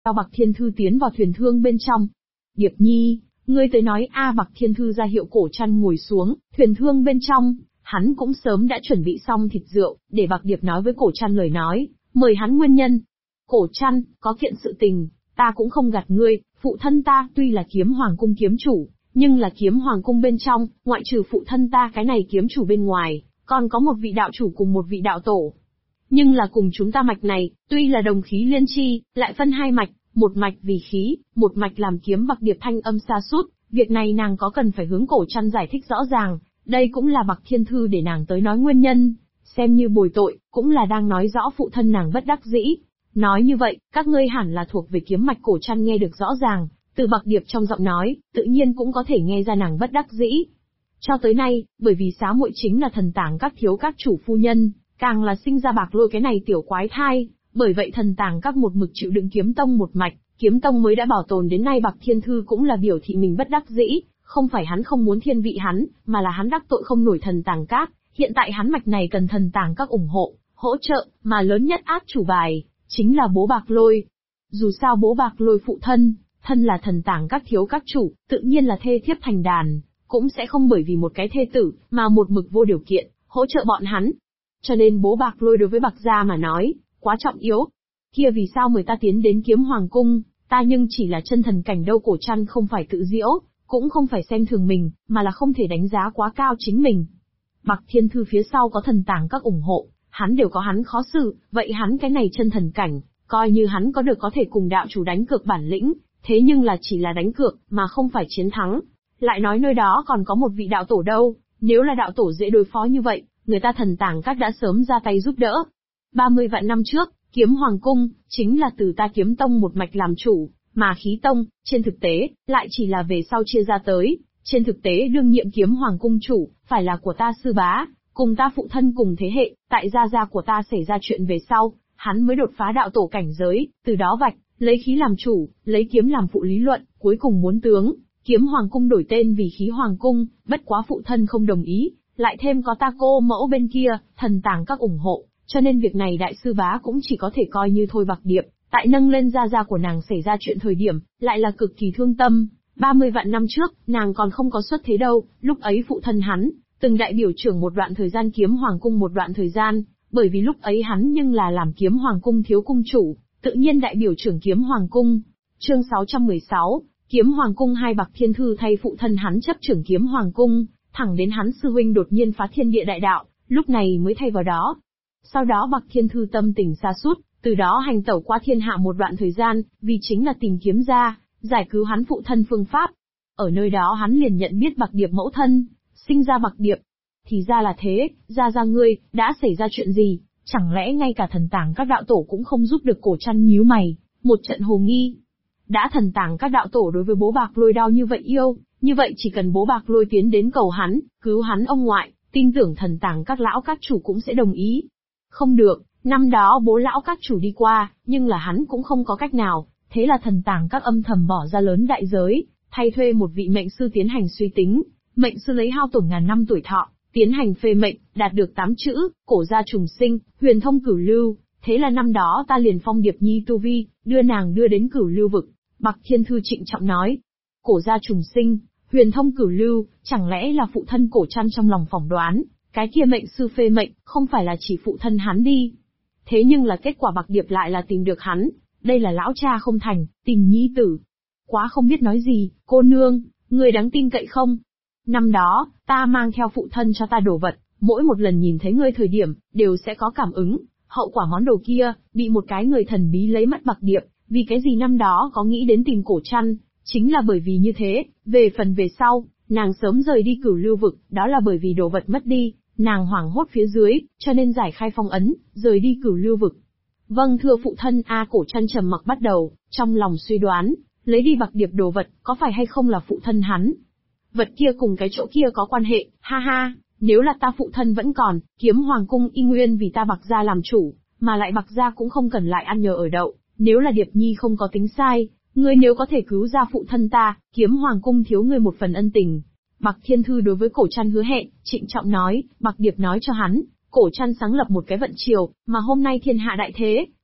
Sao Bạc Thiên Thư tiến vào thuyền thương bên trong. Điệp Nhi, ngươi tới nói a. Bạc Thiên Thư ra hiệu Cổ Trăn ngồi xuống, thuyền thương bên trong, hắn cũng sớm đã chuẩn bị xong thịt rượu, để Bạc Điệp nói với Cổ Trăn lời nói, mời hắn nguyên nhân. Cổ Trăn, có kiện sự tình, ta cũng không gạt ngươi, phụ thân ta tuy là Kiếm Hoàng cung kiếm chủ, nhưng là Kiếm Hoàng cung bên trong, ngoại trừ phụ thân ta cái này kiếm chủ bên ngoài, còn có một vị đạo chủ cùng một vị đạo tổ. Nhưng là cùng chúng ta mạch này, tuy là đồng khí liên chi, lại phân hai mạch, một mạch vì khí, một mạch làm kiếm. Bạc Điệp thanh âm xa sút, việc này nàng có cần phải hướng Cổ Trăn giải thích rõ ràng, đây cũng là Bạc Thiên Thư để nàng tới nói nguyên nhân, xem như bồi tội, cũng là đang nói rõ phụ thân nàng bất đắc dĩ. Nói như vậy, các ngươi hẳn là thuộc về kiếm mạch. Cổ Trăn nghe được rõ ràng, từ Bạc Điệp trong giọng nói, tự nhiên cũng có thể nghe ra nàng bất đắc dĩ. Cho tới nay, bởi vì xá muội chính là thần tàng các thiếu các chủ phu nhân, càng là sinh ra Bạc Lôi cái này tiểu quái thai, bởi vậy thần tàng các một mực chịu đựng kiếm tông một mạch, kiếm tông mới đã bảo tồn đến nay. Bạc Thiên Thư cũng là biểu thị mình bất đắc dĩ, không phải hắn không muốn thiên vị hắn, mà là hắn đắc tội không nổi thần tàng các, hiện tại hắn mạch này cần thần tàng các ủng hộ, hỗ trợ, mà lớn nhất át chủ bài, chính là bố Bạc Lôi. Dù sao bố Bạc Lôi phụ thân là thần tàng các thiếu các chủ, tự nhiên là thê thiếp thành đàn, cũng sẽ không bởi vì một cái thê tử, mà một mực vô điều kiện, hỗ trợ bọn hắn. Cho nên bố Bạc Lôi đối với Bạc gia mà nói, quá trọng yếu. Kia vì sao mời ta tiến đến Kiếm Hoàng cung, ta nhưng chỉ là chân thần cảnh đâu. Cổ Trăn không phải tự diễu, cũng không phải xem thường mình, mà là không thể đánh giá quá cao chính mình. Bạc Thiên Thư phía sau có thần tàng các ủng hộ, hắn đều có hắn khó xử, vậy hắn cái này chân thần cảnh, coi như hắn có được có thể cùng đạo chủ đánh cược bản lĩnh, thế nhưng là chỉ là đánh cược, mà không phải chiến thắng. Lại nói nơi đó còn có một vị đạo tổ đâu, nếu là đạo tổ dễ đối phó như vậy, người ta thần tàng các đã sớm ra tay giúp đỡ. 30 vạn năm trước, Kiếm Hoàng cung, chính là từ ta Kiếm tông một mạch làm chủ, mà Khí tông, trên thực tế, lại chỉ là về sau chia ra tới. Trên thực tế đương nhiệm Kiếm Hoàng cung chủ, phải là của ta sư bá, cùng ta phụ thân cùng thế hệ, tại gia gia của ta xảy ra chuyện về sau, hắn mới đột phá đạo tổ cảnh giới, từ đó vạch, lấy khí làm chủ, lấy kiếm làm phụ lý luận, cuối cùng muốn tướng, Kiếm Hoàng cung đổi tên vì Khí Hoàng cung, bất quá phụ thân không đồng ý, lại thêm có ta cô mẫu bên kia, thần tàng các ủng hộ, cho nên việc này đại sư bá cũng chỉ có thể coi như thôi. Bạc Điệp, tại nâng lên gia gia của nàng xảy ra chuyện thời điểm, lại là cực kỳ thương tâm. 30 vạn năm trước, nàng còn không có xuất thế đâu, lúc ấy phụ thân hắn, từng đại biểu trưởng một đoạn thời gian Kiếm Hoàng cung một đoạn thời gian, bởi vì lúc ấy hắn nhưng là làm Kiếm Hoàng cung thiếu cung chủ, tự nhiên đại biểu trưởng Kiếm Hoàng cung. Chương 616, Kiếm Hoàng cung hai. Bạc Thiên Thư thay phụ thân hắn chấp trưởng Kiếm Hoàng cung, thẳng đến hắn sư huynh đột nhiên phá thiên địa đại đạo, lúc này mới thay vào đó. Sau đó Bạc Thiên Thư tâm tình sa sút, từ đó hành tẩu qua thiên hạ một đoạn thời gian, vì chính là tìm kiếm ra, giải cứu hắn phụ thân phương pháp. Ở nơi đó hắn liền nhận biết Bạc Điệp mẫu thân, sinh ra Bạc Điệp. Thì ra là thế, gia ngươi, đã xảy ra chuyện gì, chẳng lẽ ngay cả thần tàng các đạo tổ cũng không giúp được? Cổ Trăn nhíu mày, một trận hồ nghi. Đã thần tàng các đạo tổ đối với bố Bạc Lôi đau như vậy yêu, như vậy chỉ cần bố Bạc Lôi tiến đến cầu hắn, cứu hắn ông ngoại, tin tưởng thần tàng các lão các chủ cũng sẽ đồng ý. Không được, năm đó bố lão các chủ đi qua, nhưng là hắn cũng không có cách nào, thế là thần tàng các âm thầm bỏ ra lớn đại giới, thay thuê một vị mệnh sư tiến hành suy tính. Mệnh sư lấy hao tổn ngàn năm tuổi thọ, tiến hành phê mệnh, đạt được 8 chữ, cổ gia trùng sinh, huyền thông cửu lưu. Thế là năm đó ta liền phong Điệp Nhi tu vi, đưa nàng đưa đến cửu lưu vực. Bạc Thiên Thư trịnh trọng nói, cổ gia trùng sinh, huyền thông cửu lưu, chẳng lẽ là phụ thân Cổ Trăn trong lòng phỏng đoán, cái kia mệnh sư phê mệnh, không phải là chỉ phụ thân hắn đi. Thế nhưng là kết quả Bạc Điệp lại là tìm được hắn, đây là lão cha không thành, tìm nhi tử. Quá không biết nói gì, cô nương, người đáng tin cậy không? Năm đó, ta mang theo phụ thân cho ta đồ vật, mỗi một lần nhìn thấy ngươi thời điểm, đều sẽ có cảm ứng, hậu quả món đồ kia, bị một cái người thần bí lấy mất. Bạc Điệp, vì cái gì năm đó có nghĩ đến tìm Cổ Trăn, chính là bởi vì như thế. Về phần về sau, nàng sớm rời đi cửu lưu vực, đó là bởi vì đồ vật mất đi, nàng hoảng hốt phía dưới, cho nên giải khai phong ấn, rời đi cửu lưu vực. Vâng thưa phụ thân. Cổ Trăn trầm mặc bắt đầu, trong lòng suy đoán, lấy đi Bạc Điệp đồ vật, có phải hay không là phụ thân hắn? Vật kia cùng cái chỗ kia có quan hệ, ha ha, nếu là ta phụ thân vẫn còn, Kiếm Hoàng cung y nguyên vì ta Bạc gia làm chủ, mà lại Bạc gia cũng không cần lại ăn nhờ ở đậu, nếu là Điệp Nhi không có tính sai, ngươi nếu có thể cứu ra phụ thân ta, Kiếm Hoàng cung thiếu ngươi một phần ân tình. Bạc Thiên Thư đối với Cổ Trăn hứa hẹn, trịnh trọng nói. Bạc Điệp nói cho hắn, Cổ Trăn sáng lập một cái vận triều, mà hôm nay thiên hạ đại thế,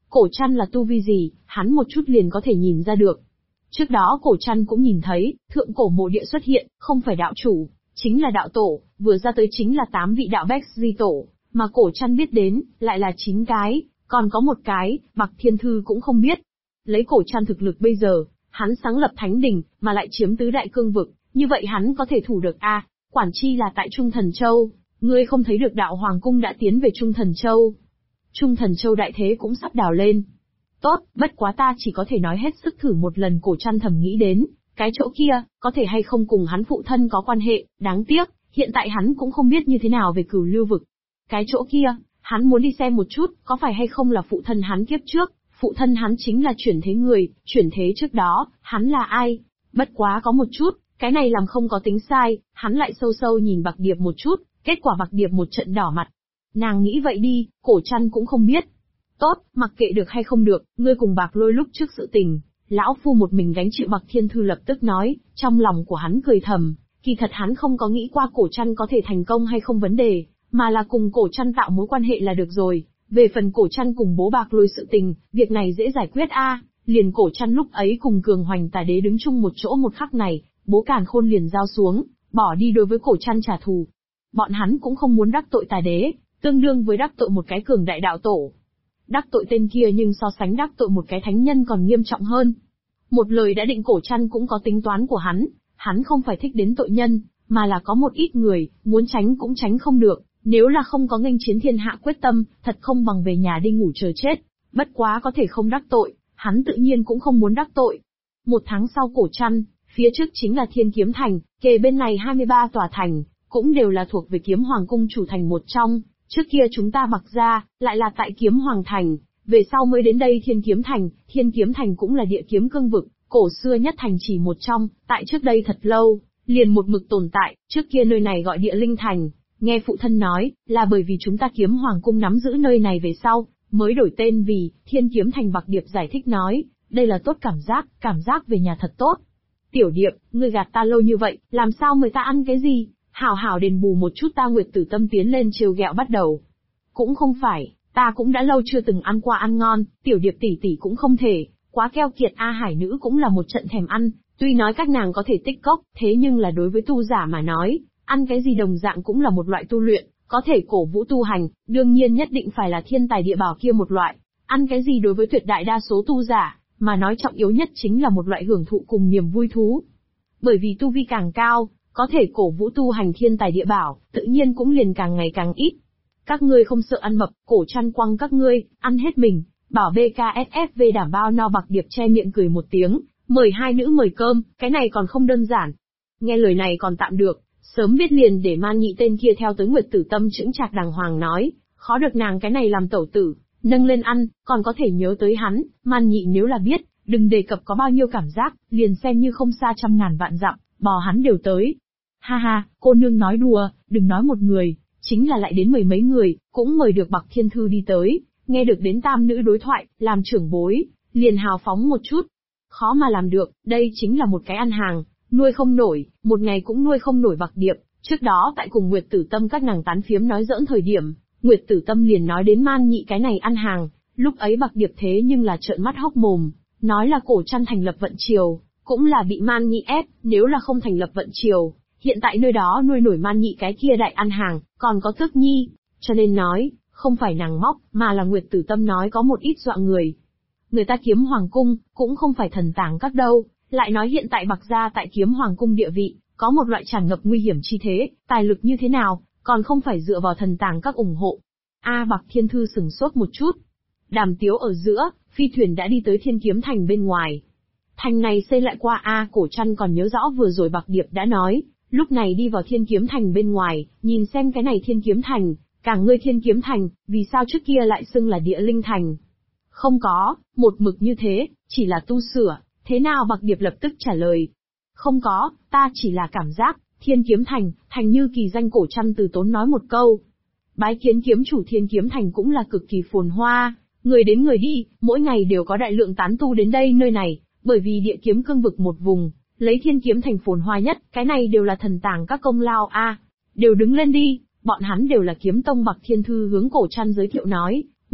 Cổ Trăn là tu vi gì, hắn một chút liền có thể nhìn ra được. Trước đó Cổ Trăn cũng nhìn thấy, thượng cổ mộ địa xuất hiện, không phải đạo chủ, chính là đạo tổ, vừa ra tới chính là 8 vị đạo Bách Di Tổ, mà Cổ Trăn biết đến, lại là 9 cái, còn có một cái, Bạc Thiên Thư cũng không biết. Lấy Cổ Trăn thực lực bây giờ, hắn sáng lập thánh đỉnh, mà lại chiếm tứ đại cương vực, như vậy hắn có thể thủ được a? Quản chi là tại Trung Thần Châu, ngươi không thấy được đạo Hoàng Cung đã tiến về Trung Thần Châu. Trung Thần Châu đại thế cũng sắp đào lên. Tốt, bất quá ta chỉ có thể nói hết sức thử một lần. Cổ Trăn thầm nghĩ đến, cái chỗ kia, có thể hay không cùng hắn phụ thân có quan hệ, đáng tiếc, hiện tại hắn cũng không biết như thế nào về Cửu Lưu Vực. Cái chỗ kia, hắn muốn đi xem một chút, có phải hay không là phụ thân hắn kiếp trước, phụ thân hắn chính là chuyển thế người, chuyển thế trước đó, hắn là ai? Bất quá có một chút, cái này làm không có tính sai, hắn lại sâu sâu nhìn Bạc Điệp một chút, kết quả Bạc Điệp một trận đỏ mặt. Nàng nghĩ vậy đi, Cổ Trăn cũng không biết. Tốt, mặc kệ được hay không được, ngươi cùng Bạc Lôi lúc trước sự tình, lão phu một mình gánh chịu. Bạc Thiên Thư lập tức nói, trong lòng của hắn cười thầm, kỳ thật hắn không có nghĩ qua Cổ Trăn có thể thành công hay không vấn đề, mà là cùng Cổ Trăn tạo mối quan hệ là được rồi. Về phần Cổ Trăn cùng bố Bạc Lôi sự tình, việc này dễ giải quyết a. Liền Cổ Trăn lúc ấy cùng Cường Hoành Tà Đế đứng chung một chỗ một khắc này, bố Càn Khôn liền giao xuống, bỏ đi đối với Cổ Trăn trả thù. Bọn hắn cũng không muốn đắc tội Tà Đế, tương đương với đắc tội một cái cường đại đạo tổ. Đắc tội tên kia nhưng so sánh đắc tội một cái thánh nhân còn nghiêm trọng hơn. Một lời đã định. Cổ Trăn cũng có tính toán của hắn không phải thích đến tội nhân, mà là có một ít người, muốn tránh cũng tránh không được, nếu là không có nghênh chiến thiên hạ quyết tâm, thật không bằng về nhà đi ngủ chờ chết, bất quá có thể không đắc tội, hắn tự nhiên cũng không muốn đắc tội. Một tháng sau Cổ Trăn, phía trước chính là Thiên Kiếm Thành, kề bên này 23 tòa thành, cũng đều là thuộc về Kiếm Hoàng Cung chủ thành một trong. Trước kia chúng ta Bạc gia, lại là tại Kiếm Hoàng Thành, về sau mới đến đây Thiên Kiếm Thành cũng là địa kiếm cương vực, cổ xưa nhất thành chỉ một trong, tại trước đây thật lâu, liền một mực tồn tại, trước kia nơi này gọi Địa Linh Thành, nghe phụ thân nói, là bởi vì chúng ta Kiếm Hoàng Cung nắm giữ nơi này về sau, mới đổi tên vì Thiên Kiếm Thành. Bạc Điệp giải thích nói, đây là tốt cảm giác về nhà thật tốt. Tiểu Điệp, ngươi gạt ta lâu như vậy, làm sao mời ta ăn cái gì? Hảo hảo đền bù một chút. Ta Nguyệt Tử Tâm tiến lên trêu ghẹo bắt đầu. Cũng không phải, ta cũng đã lâu chưa từng ăn qua ăn ngon, Tiểu Điệp tỷ tỷ cũng không thể, quá keo kiệt a. Hải nữ cũng là một trận thèm ăn, tuy nói các nàng có thể tích cốc, thế nhưng là đối với tu giả mà nói, ăn cái gì đồng dạng cũng là một loại tu luyện, có thể cổ vũ tu hành, đương nhiên nhất định phải là thiên tài địa bảo kia một loại. Ăn cái gì đối với tuyệt đại đa số tu giả, mà nói trọng yếu nhất chính là một loại hưởng thụ cùng niềm vui thú. Bởi vì tu vi càng cao, có thể cổ vũ tu hành thiên tài địa bảo, tự nhiên cũng liền càng ngày càng ít. Các ngươi không sợ ăn mập, Cổ Trăn quăng các ngươi, ăn hết mình, bảo BKSFV đảm bao no. Bạc Điệp che miệng cười một tiếng, mời hai nữ mời cơm, cái này còn không đơn giản. Nghe lời này còn tạm được, sớm biết liền để Man Nhị tên kia theo tới Nguyệt Tử Tâm chững chạc đàng hoàng nói, khó được nàng cái này làm tẩu tử, nâng lên ăn, còn có thể nhớ tới hắn. Man Nhị nếu là biết, đừng đề cập có bao nhiêu cảm giác, liền xem như không xa trăm ngàn vạn dặm, bò hắn đều tới. Ha ha, cô nương nói đùa, đừng nói một người, chính là lại đến mười mấy người, cũng mời được Bạc Thiên Thư đi tới, nghe được đến tam nữ đối thoại, làm trưởng bối, liền hào phóng một chút. Khó mà làm được, đây chính là một cái ăn hàng, nuôi không nổi, một ngày cũng nuôi không nổi. Bạc Điệp, trước đó tại cùng Nguyệt Tử Tâm các nàng tán phiếm nói giỡn thời điểm, Nguyệt Tử Tâm liền nói đến Man Nhị cái này ăn hàng, lúc ấy Bạc Điệp thế nhưng là trợn mắt hốc mồm, nói là Cổ Trăn thành lập vận triều, cũng là bị Man Nhị ép, nếu là không thành lập vận triều, hiện tại nơi đó nuôi nổi Man Nhị cái kia đại ăn hàng, còn có Tước Nhi, cho nên nói, không phải nàng móc, mà là Nguyệt Tử Tâm nói có một ít dọa người. Người ta Kiếm Hoàng Cung, cũng không phải thần tàng các đâu, lại nói hiện tại Bạc gia tại Kiếm Hoàng Cung địa vị, có một loại tràn ngập nguy hiểm chi thế, tài lực như thế nào, còn không phải dựa vào thần tàng các ủng hộ. Bạc Thiên Thư sừng sốt một chút. Đàm tiếu ở giữa, phi thuyền đã đi tới Thiên Kiếm Thành bên ngoài. Thành này xây lại qua Cổ Trăn còn nhớ rõ vừa rồi Bạc Điệp đã nói, lúc này đi vào Thiên Kiếm Thành bên ngoài, nhìn xem cái này Thiên Kiếm Thành, cả ngươi Thiên Kiếm Thành, vì sao trước kia lại xưng là Địa Linh Thành? Không có, một mực như thế, chỉ là tu sửa, thế nào? Bạc Điệp lập tức trả lời. Không có, ta chỉ là cảm giác, Thiên Kiếm Thành, thành như kỳ danh. Cổ Trăn từ tốn nói một câu. Bái kiến kiếm chủ. Thiên Kiếm Thành cũng là cực kỳ phồn hoa, người đến người đi, mỗi ngày đều có đại lượng tán tu đến đây nơi này, bởi vì địa kiếm cương vực một vùng, lấy Thiên Kiếm Thành phồn hoa nhất, cái này đều là thần tàng các công lao đều đứng lên đi, bọn hắn đều là kiếm tông. Bạc Thiên Thư hướng Cổ Trăn giới thiệu nói,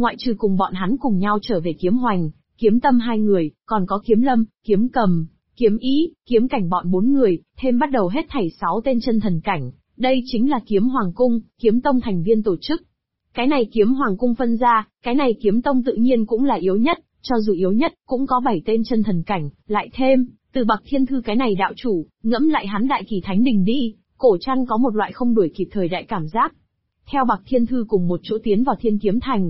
ngoại trừ cùng bọn hắn cùng nhau trở về kiếm hoành, kiếm tâm hai người, còn có kiếm lâm, kiếm cầm, kiếm ý, kiếm cảnh bọn 4 người, thêm bắt đầu hết thảy 6 tên chân thần cảnh. Đây chính là kiếm hoàng cung, kiếm tông thành viên tổ chức. Cái này kiếm hoàng cung phân ra, cái này kiếm tông tự nhiên cũng là yếu nhất, cho dù yếu nhất, cũng có 7 tên chân thần cảnh, lại thêm, từ Bạc Thiên Thư cái này đạo chủ, ngẫm lại hắn đại kỳ thánh đình đi, Cổ Trăn có một loại không đuổi kịp thời đại cảm giác. Theo Bạc Thiên Thư cùng một chỗ tiến vào Thiên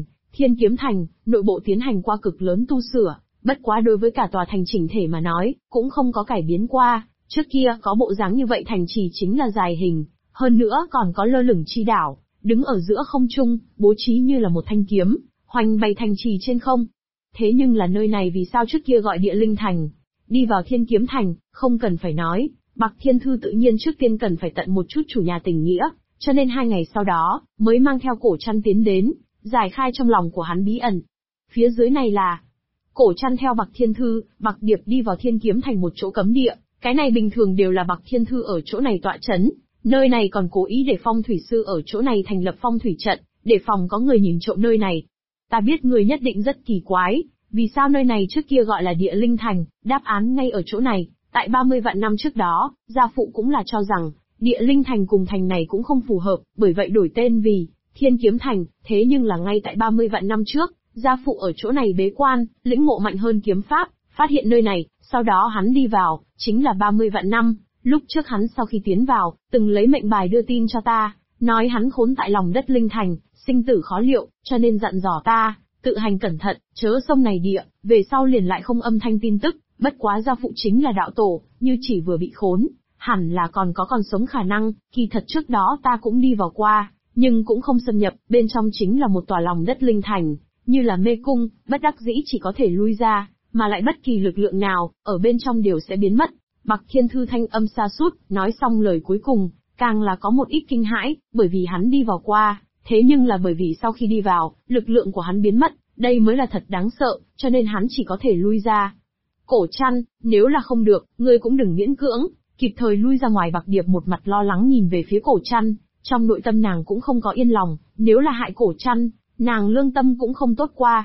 Kiếm Thành, nội bộ tiến hành qua cực lớn tu sửa, bất quá đối với cả tòa thành chỉnh thể mà nói, cũng không có cải biến qua, trước kia có bộ dáng như vậy thành trì chính là dài hình, hơn nữa còn có lơ lửng chi đảo, đứng ở giữa không trung, bố trí như là một thanh kiếm, hoành bày thành trì trên không. Thế nhưng là nơi này vì sao trước kia gọi Địa Linh Thành? Đi vào Thiên Kiếm Thành, không cần phải nói, Bạc Thiên Thư tự nhiên trước tiên cần phải tận một chút chủ nhà tình nghĩa, cho nên 2 ngày sau đó, mới mang theo Cổ Trăn tiến đến, giải khai trong lòng của hắn bí ẩn. Phía dưới này là, Cổ Trăn theo Bạc Thiên Thư, Bạc Điệp đi vào Thiên Kiếm Thành một chỗ cấm địa, cái này bình thường đều là Bạc Thiên Thư ở chỗ này tọa chấn, nơi này còn cố ý để phong thủy sư ở chỗ này thành lập phong thủy trận, để phòng có người nhìn trộm nơi này. Ta biết người nhất định rất kỳ quái, vì sao nơi này trước kia gọi là Địa Linh Thành, đáp án ngay ở chỗ này, tại 30 vạn năm trước đó, gia phụ cũng là cho rằng, Địa Linh Thành cùng thành này cũng không phù hợp, bởi vậy đổi tên vì Thiên Kiếm Thành, thế nhưng là ngay tại 30 vạn năm trước, gia phụ ở chỗ này bế quan, lĩnh ngộ mạnh hơn kiếm pháp, phát hiện nơi này, sau đó hắn đi vào, chính là 30 vạn năm, lúc trước hắn sau khi tiến vào, từng lấy mệnh bài đưa tin cho ta, nói hắn khốn tại lòng đất Linh Thành, sinh tử khó liệu, cho nên dặn dò ta, tự hành cẩn thận, chớ sông này địa, về sau liền lại không âm thanh tin tức, bất quá gia phụ chính là đạo tổ, như chỉ vừa bị khốn, hẳn là còn sống khả năng, kỳ thật trước đó ta cũng đi vào qua, nhưng cũng không xâm nhập, bên trong chính là một tòa lòng đất Linh Thành, như là mê cung, bất đắc dĩ chỉ có thể lui ra, mà lại bất kỳ lực lượng nào, ở bên trong đều sẽ biến mất. Bạc Thiên Thư thanh âm xa sút, nói xong lời cuối cùng, càng là có một ít kinh hãi, bởi vì hắn đi vào qua, thế nhưng là bởi vì sau khi đi vào, lực lượng của hắn biến mất, đây mới là thật đáng sợ, cho nên hắn chỉ có thể lui ra. Cổ Trăn, nếu là không được, ngươi cũng đừng miễn cưỡng, kịp thời lui ra ngoài. Bạc Điệp một mặt lo lắng nhìn về phía Cổ Trăn, trong nội tâm nàng cũng không có yên lòng, nếu là hại Cổ Trăn, nàng lương tâm cũng không tốt qua.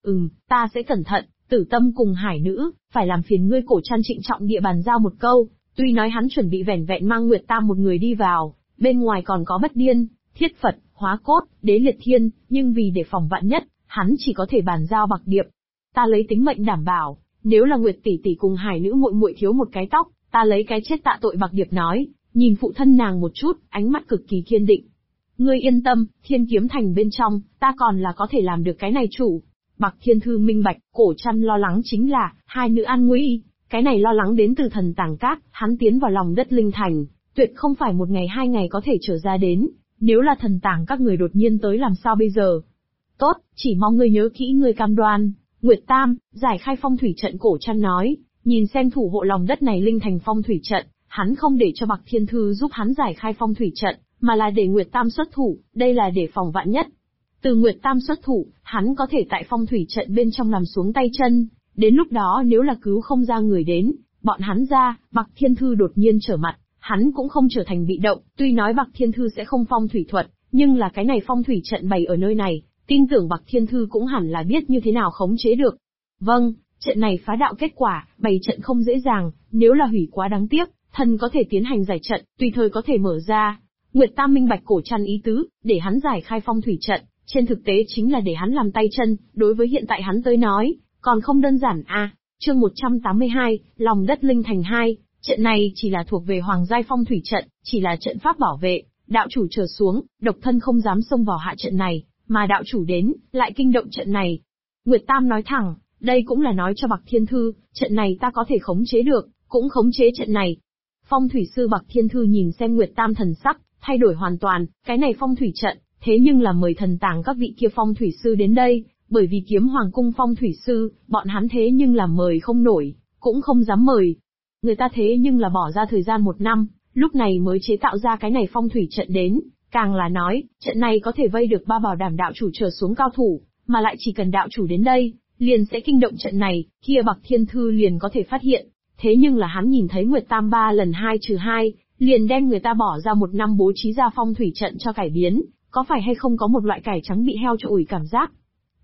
Ta sẽ cẩn thận. Tử Tâm cùng Hải Nữ, phải làm phiền ngươi. Cổ Trăn trịnh trọng địa bàn giao một câu, tuy nói hắn chuẩn bị vẻn vẹn mang Nguyệt Tam một người đi vào, bên ngoài còn có Bất Điên, Thiết Phật, Hóa Cốt, Đế Liệt Thiên, nhưng vì để phòng vạn nhất, hắn chỉ có thể bàn giao Bạc Điệp. Ta lấy tính mệnh đảm bảo, nếu là Nguyệt tỷ tỷ cùng Hải Nữ muội muội thiếu một cái tóc, ta lấy cái chết tạ tội. Bạc Điệp nói, nhìn phụ thân nàng một chút, ánh mắt cực kỳ kiên định. Ngươi yên tâm, Thiên Kiếm Thành bên trong, ta còn là có thể làm được cái này chủ. Bạc Thiên Thư minh bạch, Cổ Trăn lo lắng chính là, hai nữ an nguy, cái này lo lắng đến từ thần tàng các, hắn tiến vào lòng đất Linh Thành, tuyệt không phải 1 ngày 2 ngày có thể trở ra đến, nếu là thần tàng các người đột nhiên tới làm sao bây giờ? Tốt, chỉ mong ngươi nhớ kỹ ngươi cam đoan. Nguyệt Tam, giải khai phong thủy trận. Cổ Trăn nói, nhìn xem thủ hộ lòng đất này Linh Thành phong thủy trận, hắn không để cho Bạc Thiên Thư giúp hắn giải khai phong thủy trận, mà là để Nguyệt Tam xuất thủ, đây là để phòng vạn nhất. Từ Nguyệt Tam xuất thủ, hắn có thể tại phong thủy trận bên trong làm xuống tay chân, đến lúc đó nếu là cứu không ra người đến, bọn hắn ra, Bạc Thiên Thư đột nhiên trở mặt, hắn cũng không trở thành bị động, tuy nói Bạc Thiên Thư sẽ không phong thủy thuật, nhưng là cái này phong thủy trận bày ở nơi này, tin tưởng Bạc Thiên Thư cũng hẳn là biết như thế nào khống chế được. Vâng, trận này phá đạo kết quả, bày trận không dễ dàng, nếu là hủy quá đáng tiếc, thần có thể tiến hành giải trận, tùy thời có thể mở ra. Nguyệt Tam minh bạch Cổ Trăn ý tứ, để hắn giải khai phong thủy trận, trên thực tế chính là để hắn làm tay chân, đối với hiện tại hắn tới nói, còn không đơn giản à. Chương 182, lòng đất Linh Thành 2, trận này chỉ là thuộc về hoàng giai phong thủy trận, chỉ là trận pháp bảo vệ, đạo chủ trở xuống, độc thân không dám xông vào hạ trận này, mà đạo chủ đến, lại kinh động trận này. Nguyệt Tam nói thẳng, đây cũng là nói cho Bạc Thiên Thư, trận này ta có thể khống chế được, cũng khống chế trận này. Phong thủy sư Bạc Thiên Thư nhìn xem Nguyệt Tam thần sắc, thay đổi hoàn toàn, cái này phong thủy trận, thế nhưng là mời thần tàng các vị kia phong thủy sư đến đây, bởi vì Kiếm Hoàng cung phong thủy sư, bọn hắn thế nhưng là mời không nổi, cũng không dám mời. Người ta thế nhưng là bỏ ra thời gian 1 năm, lúc này mới chế tạo ra cái này phong thủy trận đến, càng là nói, trận này có thể vây được 3 bảo đảm đạo chủ trở xuống cao thủ, mà lại chỉ cần đạo chủ đến đây, liền sẽ kinh động trận này, kia Bạc Thiên Thư liền có thể phát hiện. Thế nhưng là hắn nhìn thấy Nguyệt Tam 3 lần 2-2, liền đem người ta bỏ ra 1 năm bố trí ra phong thủy trận cho cải biến, có phải hay không có một loại cải trắng bị heo cho ủi cảm giác.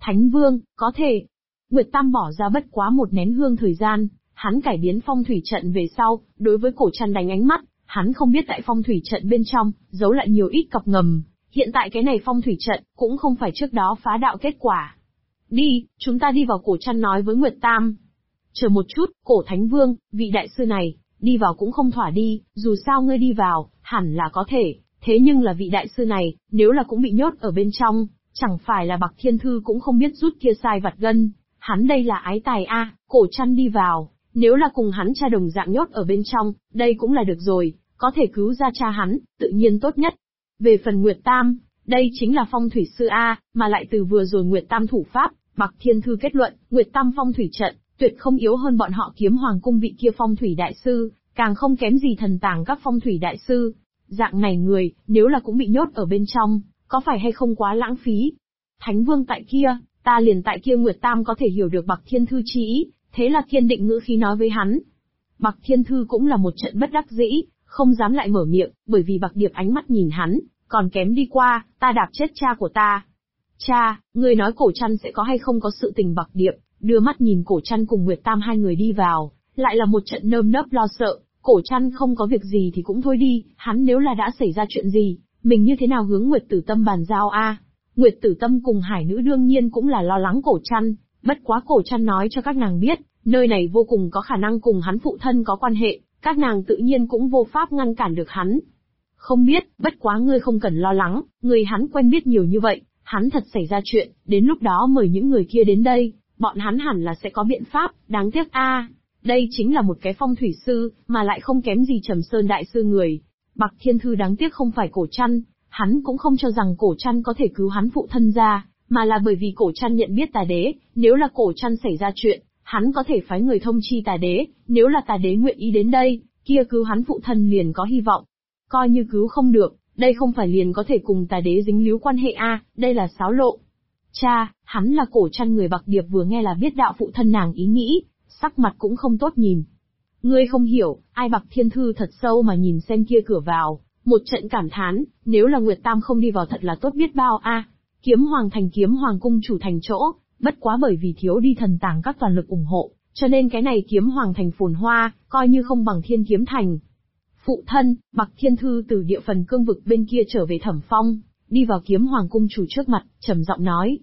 Thánh Vương, có thể. Nguyệt Tam bỏ ra bất quá một nén hương thời gian, hắn cải biến phong thủy trận về sau, đối với Cổ Trăn đánh ánh mắt, hắn không biết tại phong thủy trận bên trong, giấu lại nhiều ít cọc ngầm. Hiện tại cái này phong thủy trận, cũng không phải trước đó phá đạo kết quả. Đi, chúng ta đi vào. Cổ Trăn nói với Nguyệt Tam. Chờ một chút, Cổ Thánh Vương, vị đại sư này, đi vào cũng không thỏa đi, dù sao ngươi đi vào, hẳn là có thể, thế nhưng là vị đại sư này, nếu là cũng bị nhốt ở bên trong, chẳng phải là Bạc Thiên Thư cũng không biết rút kia sai vặt gân, hắn đây là ái tài a. Cổ Trăn đi vào, nếu là cùng hắn cha đồng dạng nhốt ở bên trong, đây cũng là được rồi, có thể cứu ra cha hắn, tự nhiên tốt nhất. Về phần Nguyệt Tam, đây chính là phong thủy sư a, mà lại từ vừa rồi Nguyệt Tam thủ pháp, Bạc Thiên Thư kết luận, Nguyệt Tam phong thủy trận, tuyệt không yếu hơn bọn họ Kiếm Hoàng cung vị kia phong thủy đại sư, càng không kém gì thần tàng các phong thủy đại sư. Dạng này người, nếu là cũng bị nhốt ở bên trong, có phải hay không quá lãng phí? Thánh Vương tại kia, ta liền tại kia. Nguyệt Tam có thể hiểu được Bạc Thiên Thư chi ý, thế là kiên định ngữ khí nói với hắn. Bạc Thiên Thư cũng là một trận bất đắc dĩ, không dám lại mở miệng, bởi vì Bạc Điệp ánh mắt nhìn hắn, còn kém đi qua, ta đạp chết cha của ta. Cha, ngươi nói Cổ Trăn sẽ có hay không có sự tình? Bạc Điệp đưa mắt nhìn Cổ Trăn cùng Nguyệt Tam hai người đi vào, lại là một trận nơm nớp lo sợ. Cổ Trăn không có việc gì thì cũng thôi đi, hắn nếu là đã xảy ra chuyện gì, mình như thế nào hướng Nguyệt Tử Tâm bàn giao a? Nguyệt Tử Tâm cùng Hải Nữ đương nhiên cũng là lo lắng Cổ Trăn, bất quá Cổ Trăn nói cho các nàng biết, nơi này vô cùng có khả năng cùng hắn phụ thân có quan hệ, các nàng tự nhiên cũng vô pháp ngăn cản được hắn. Không biết, bất quá ngươi không cần lo lắng, người hắn quen biết nhiều như vậy, hắn thật xảy ra chuyện, đến lúc đó mời những người kia đến đây, bọn hắn hẳn là sẽ có biện pháp. Đáng tiếc a, đây chính là một cái phong thủy sư, mà lại không kém gì Trầm Sơn đại sư người. Bạc Thiên Thư đáng tiếc không phải Cổ Trăn, hắn cũng không cho rằng Cổ Trăn có thể cứu hắn phụ thân ra, mà là bởi vì Cổ Trăn nhận biết Tà Đế, nếu là Cổ Trăn xảy ra chuyện, hắn có thể phái người thông chi Tà Đế, nếu là Tà Đế nguyện ý đến đây, kia cứu hắn phụ thân liền có hy vọng. Coi như cứu không được, đây không phải liền có thể cùng Tà Đế dính líu quan hệ a, đây là xáo lộ. Cha, hắn là Cổ Trăn. Người Bạc Điệp vừa nghe là biết đạo phụ thân nàng ý nghĩ, sắc mặt cũng không tốt nhìn. Ngươi không hiểu, ai? Bạc Thiên Thư thật sâu mà nhìn xem kia cửa vào, một trận cảm thán, nếu là Nguyệt Tam không đi vào thật là tốt biết bao a. Kiếm Hoàng thành Kiếm Hoàng cung chủ thành chỗ, bất quá bởi vì thiếu đi thần tàng các toàn lực ủng hộ, cho nên cái này Kiếm Hoàng thành phồn hoa, coi như không bằng Thiên Kiếm thành. Phụ thân, Bạc Thiên Thư từ địa phần cương vực bên kia trở về Thẩm Phong, đi vào Kiếm Hoàng cung chủ trước mặt, trầm giọng nói.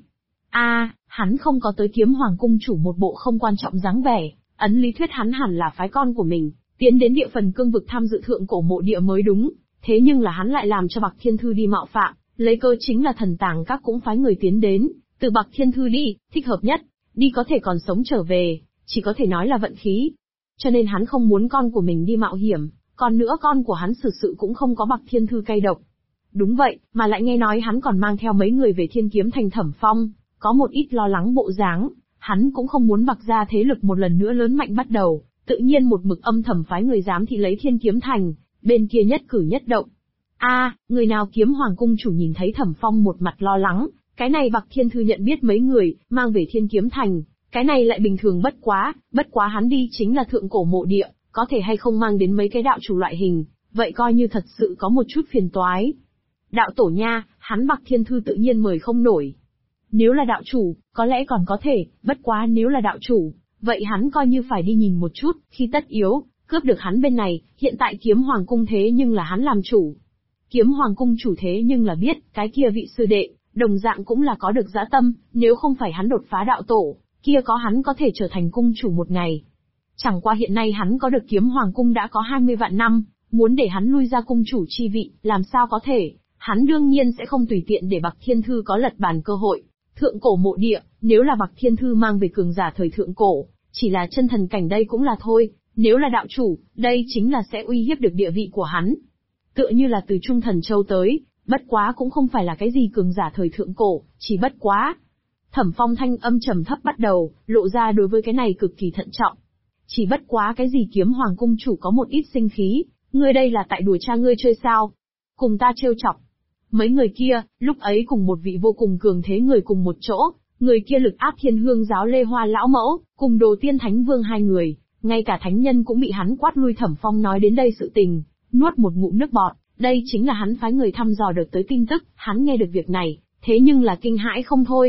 Hắn không có tới Kiếm Hoàng cung chủ một bộ không quan trọng dáng vẻ, ấn lý thuyết hắn hẳn là phái con của mình, tiến đến địa phần cương vực tham dự thượng cổ mộ địa mới đúng, thế nhưng là hắn lại làm cho Bạc Thiên Thư đi mạo phạm, lấy cơ chính là thần tàng các cũng phái người tiến đến, từ Bạc Thiên Thư đi, thích hợp nhất, đi có thể còn sống trở về, chỉ có thể nói là vận khí. Cho nên hắn không muốn con của mình đi mạo hiểm, còn nữa con của hắn xử sự cũng không có Bạc Thiên Thư cay độc. Đúng vậy, mà lại nghe nói hắn còn mang theo mấy người về Thiên Kiếm thành Thẩm Phong, có một ít lo lắng bộ dáng, hắn cũng không muốn Bạc gia thế lực một lần nữa lớn mạnh bắt đầu, tự nhiên một mực âm thầm phái người giám thị lấy Thiên Kiếm thành, bên kia nhất cử nhất động. Người nào? Kiếm Hoàng cung chủ nhìn thấy Thẩm Phong một mặt lo lắng, cái này Bạc Thiên Thư nhận biết mấy người, mang về Thiên Kiếm thành, cái này lại bình thường bất quá hắn đi chính là thượng cổ mộ địa, có thể hay không mang đến mấy cái đạo chủ loại hình, vậy coi như thật sự có một chút phiền toái. Đạo tổ nha, hắn Bạc Thiên Thư tự nhiên mời không nổi. Nếu là đạo chủ, có lẽ còn có thể, bất quá nếu là đạo chủ, vậy hắn coi như phải đi nhìn một chút, khi tất yếu, cướp được hắn bên này, hiện tại Kiếm Hoàng cung thế nhưng là hắn làm chủ. Kiếm Hoàng cung chủ thế nhưng là biết, cái kia vị sư đệ, đồng dạng cũng là có được dã tâm, nếu không phải hắn đột phá đạo tổ, kia có hắn có thể trở thành cung chủ một ngày. Chẳng qua hiện nay hắn có được Kiếm Hoàng cung đã có 20 vạn năm, muốn để hắn lui ra cung chủ chi vị, làm sao có thể, hắn đương nhiên sẽ không tùy tiện để Bạc Thiên Thư có lật bàn cơ hội. Thượng cổ mộ địa, nếu là Bạc Thiên Thư mang về cường giả thời thượng cổ, chỉ là chân thần cảnh đây cũng là thôi, nếu là đạo chủ, đây chính là sẽ uy hiếp được địa vị của hắn. Tựa như là từ Trung Thần Châu tới, bất quá cũng không phải là cái gì cường giả thời thượng cổ, chỉ bất quá. Thẩm Phong thanh âm trầm thấp bắt đầu, lộ ra đối với cái này cực kỳ thận trọng. Chỉ bất quá cái gì Kiếm Hoàng cung chủ có một ít sinh khí, ngươi đây là tại đùa cha ngươi chơi sao? Cùng ta trêu chọc. Mấy người kia, lúc ấy cùng một vị vô cùng cường thế người cùng một chỗ, người kia lực áp Thiên Hương giáo Lê Hoa lão mẫu, cùng Đồ Tiên Thánh Vương hai người, ngay cả thánh nhân cũng bị hắn quát lui. Thẩm Phong nói đến đây sự tình, nuốt một ngụm nước bọt, đây chính là hắn phái người thăm dò được tới tin tức, hắn nghe được việc này, thế nhưng là kinh hãi không thôi.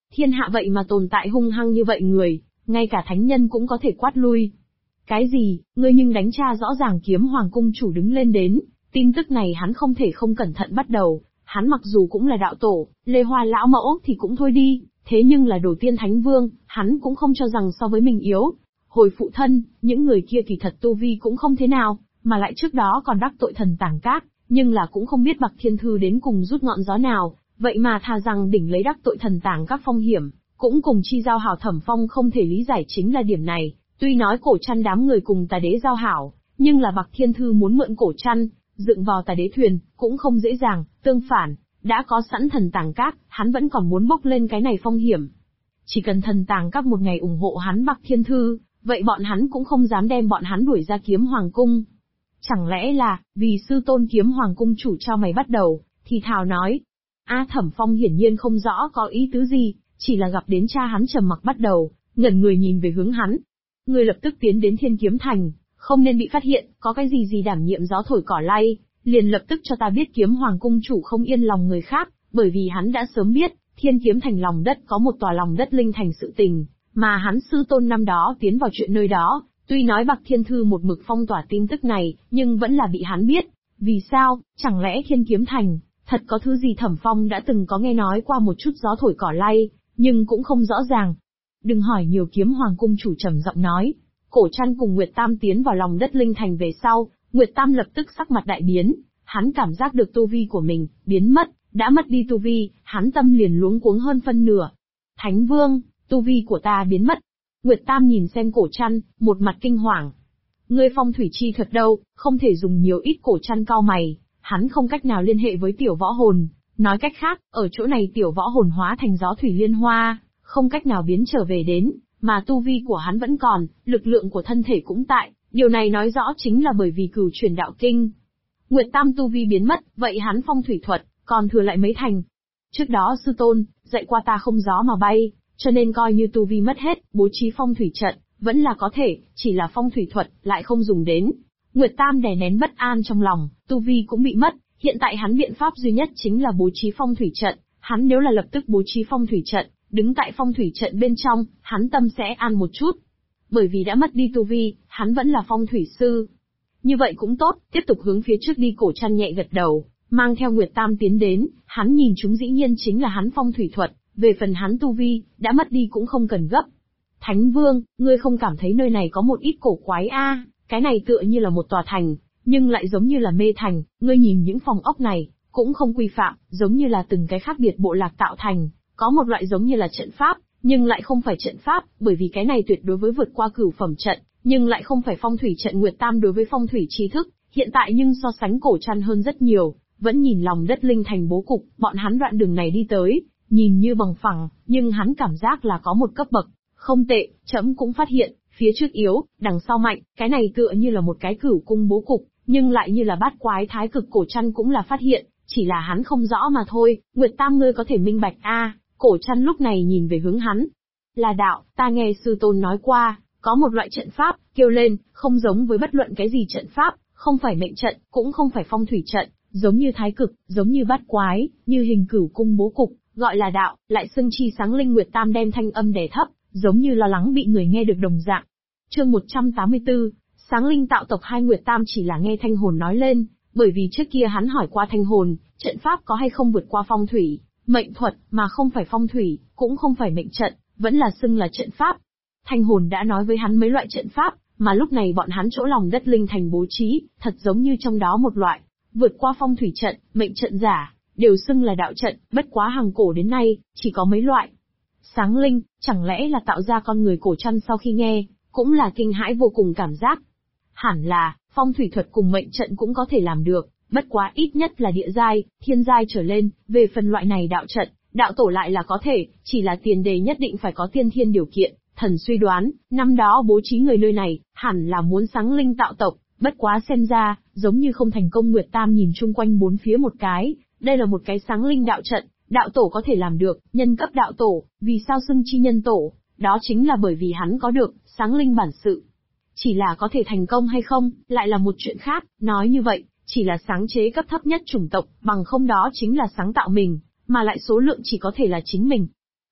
Thiên hạ vậy mà tồn tại hung hăng như vậy người, ngay cả thánh nhân cũng có thể quát lui. Cái gì, ngươi nhưng đánh tra rõ ràng Kiếm Hoàng cung chủ đứng lên đến, tin tức này hắn không thể không cẩn thận bắt đầu, hắn mặc dù cũng là đạo tổ, Lê Hoa lão mẫu thì cũng thôi đi, thế nhưng là Đồ Tiên Thánh Vương, hắn cũng không cho rằng so với mình yếu. Hồi phụ thân, những người kia kỳ thật tu vi cũng không thế nào, mà lại trước đó còn đắc tội thần Tàng Các, nhưng là cũng không biết Bạc Thiên Thư đến cùng rút ngọn gió nào, vậy mà thà rằng đỉnh lấy đắc tội thần Tàng Các phong hiểm, cũng cùng chi giao hảo. Thẩm Phong không thể lý giải chính là điểm này, tuy nói Cổ Trăn đám người cùng Tà Đế giao hảo, nhưng là Bạc Thiên Thư muốn mượn Cổ Trăn, dựng vào Tà Đế thuyền, cũng không dễ dàng, tương phản, đã có sẵn thần Tàng Các, hắn vẫn còn muốn bốc lên cái này phong hiểm. Chỉ cần thần Tàng Các một ngày ủng hộ hắn Bạc Thiên Thư, vậy bọn hắn cũng không dám đem bọn hắn đuổi ra Kiếm Hoàng cung. Chẳng lẽ là, vì sư tôn Kiếm Hoàng cung chủ cho mày bắt đầu, thì thào nói. Thẩm Phong hiển nhiên không rõ có ý tứ gì, chỉ là gặp đến cha hắn trầm mặc bắt đầu, ngẩn người nhìn về hướng hắn. Người lập tức tiến đến Thiên Kiếm Thành, không nên bị phát hiện, có cái gì đảm nhiệm gió thổi cỏ lay, liền lập tức cho ta biết Kiếm Hoàng cung chủ không yên lòng người khác, bởi vì hắn đã sớm biết, Thiên Kiếm Thành lòng đất có một tòa lòng đất linh thành sự tình, mà hắn sư tôn năm đó tiến vào chuyện nơi đó, tuy nói Bạc Thiên Thư một mực phong tỏa tin tức này, nhưng vẫn là bị hắn biết. Vì sao, chẳng lẽ Thiên Kiếm Thành, thật có thứ gì? Thẩm Phong đã từng có nghe nói qua một chút gió thổi cỏ lay, nhưng cũng không rõ ràng. Đừng hỏi nhiều, Kiếm Hoàng cung chủ trầm giọng nói. Cổ Trăn cùng Nguyệt Tam tiến vào lòng đất linh thành về sau, Nguyệt Tam lập tức sắc mặt đại biến, hắn cảm giác được tu vi của mình biến mất, đã mất đi tu vi, hắn tâm liền luống cuống hơn phân nửa. Thánh Vương, tu vi của ta biến mất. Nguyệt Tam nhìn xem Cổ Trăn, một mặt kinh hoàng. Ngươi phong thủy chi thuật đâu, không thể dùng nhiều ít. Cổ Trăn cau mày, hắn không cách nào liên hệ với tiểu võ hồn, nói cách khác, ở chỗ này tiểu võ hồn hóa thành gió thủy liên hoa, không cách nào biến trở về đến, mà tu vi của hắn vẫn còn, lực lượng của thân thể cũng tại, điều này nói rõ chính là bởi vì cửu chuyển đạo kinh. Nguyệt Tam tu vi biến mất, vậy hắn phong thủy thuật, còn thừa lại mấy thành. Trước đó sư tôn, dạy qua ta không gió mà bay, cho nên coi như tu vi mất hết, bố trí phong thủy trận, vẫn là có thể, chỉ là phong thủy thuật, lại không dùng đến. Nguyệt Tam đè nén bất an trong lòng, tu vi cũng bị mất, hiện tại hắn biện pháp duy nhất chính là bố trí phong thủy trận, hắn nếu là lập tức bố trí phong thủy trận, đứng tại phong thủy trận bên trong, hắn tâm sẽ an một chút. Bởi vì đã mất đi tu vi, hắn vẫn là phong thủy sư. Như vậy cũng tốt, tiếp tục hướng phía trước đi. Cổ Trăn nhẹ gật đầu, mang theo Nguyệt Tam tiến đến, hắn nhìn chúng dĩ nhiên chính là hắn phong thủy thuật, về phần hắn tu vi, đã mất đi cũng không cần gấp. Thánh Vương, ngươi không cảm thấy nơi này có một ít cổ quái cái này tựa như là một tòa thành, nhưng lại giống như là mê thành, ngươi nhìn những phòng ốc này, cũng không quy phạm, giống như là từng cái khác biệt bộ lạc tạo thành, có một loại giống như là trận pháp, nhưng lại không phải trận pháp, bởi vì cái này tuyệt đối với vượt qua cửu phẩm trận, nhưng lại không phải phong thủy trận. Nguyệt Tam đối với phong thủy tri thức, hiện tại nhưng so sánh Cổ Trăn hơn rất nhiều, vẫn nhìn lòng đất linh thành bố cục, bọn hắn đoạn đường này đi tới, nhìn như bằng phẳng, nhưng hắn cảm giác là có một cấp bậc, không tệ, trẫm cũng phát hiện, phía trước yếu, đằng sau mạnh, cái này tựa như là một cái cửu cung bố cục, nhưng lại như là bát quái thái cực. Cổ Trăn cũng là phát hiện, chỉ là hắn không rõ mà thôi. Nguyệt Tam, ngươi có thể minh bạch Cổ Trăn lúc này nhìn về hướng hắn. Là đạo, ta nghe sư tôn nói qua, có một loại trận pháp, kêu lên, không giống với bất luận cái gì trận pháp, không phải mệnh trận, cũng không phải phong thủy trận, giống như thái cực, giống như bát quái, như hình cửu cung bố cục, gọi là đạo, lại xưng chi sáng linh. Nguyệt Tam đem thanh âm đè thấp, giống như lo lắng bị người nghe được đồng dạng. Chương 184, sáng linh tạo tộc hai. Nguyệt Tam chỉ là nghe thanh hồn nói lên, bởi vì trước kia hắn hỏi qua thanh hồn, trận pháp có hay không vượt qua phong thủy, mệnh thuật, mà không phải phong thủy, cũng không phải mệnh trận, vẫn là xưng là trận pháp. Thanh hồn đã nói với hắn mấy loại trận pháp, mà lúc này bọn hắn chỗ lòng đất linh thành bố trí, thật giống như trong đó một loại, vượt qua phong thủy trận, mệnh trận giả, đều xưng là đạo trận, bất quá hàng cổ đến nay, chỉ có mấy loại. Sáng linh, chẳng lẽ là tạo ra con người? Cổ Trăn sau khi nghe, cũng là kinh hãi vô cùng cảm giác. Hẳn là, phong thủy thuật cùng mệnh trận cũng có thể làm được, bất quá ít nhất là địa giai, thiên giai trở lên, về phần loại này đạo trận, đạo tổ lại là có thể, chỉ là tiền đề nhất định phải có tiên thiên điều kiện. Thần suy đoán, năm đó bố trí người nơi này, hẳn là muốn sáng linh tạo tộc, bất quá xem ra, giống như không thành công. Nguyệt Tam nhìn chung quanh bốn phía một cái, đây là một cái sáng linh đạo trận, đạo tổ có thể làm được, nhân cấp đạo tổ, vì sao xưng chi nhân tổ, đó chính là bởi vì hắn có được, sáng linh bản sự. Chỉ là có thể thành công hay không, lại là một chuyện khác, nói như vậy, chỉ là sáng chế cấp thấp nhất chủng tộc, bằng không đó chính là sáng tạo mình, mà lại số lượng chỉ có thể là chính mình.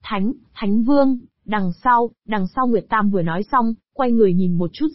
Thánh Vương, đằng sau Nguyệt Tam vừa nói xong, quay người nhìn một chút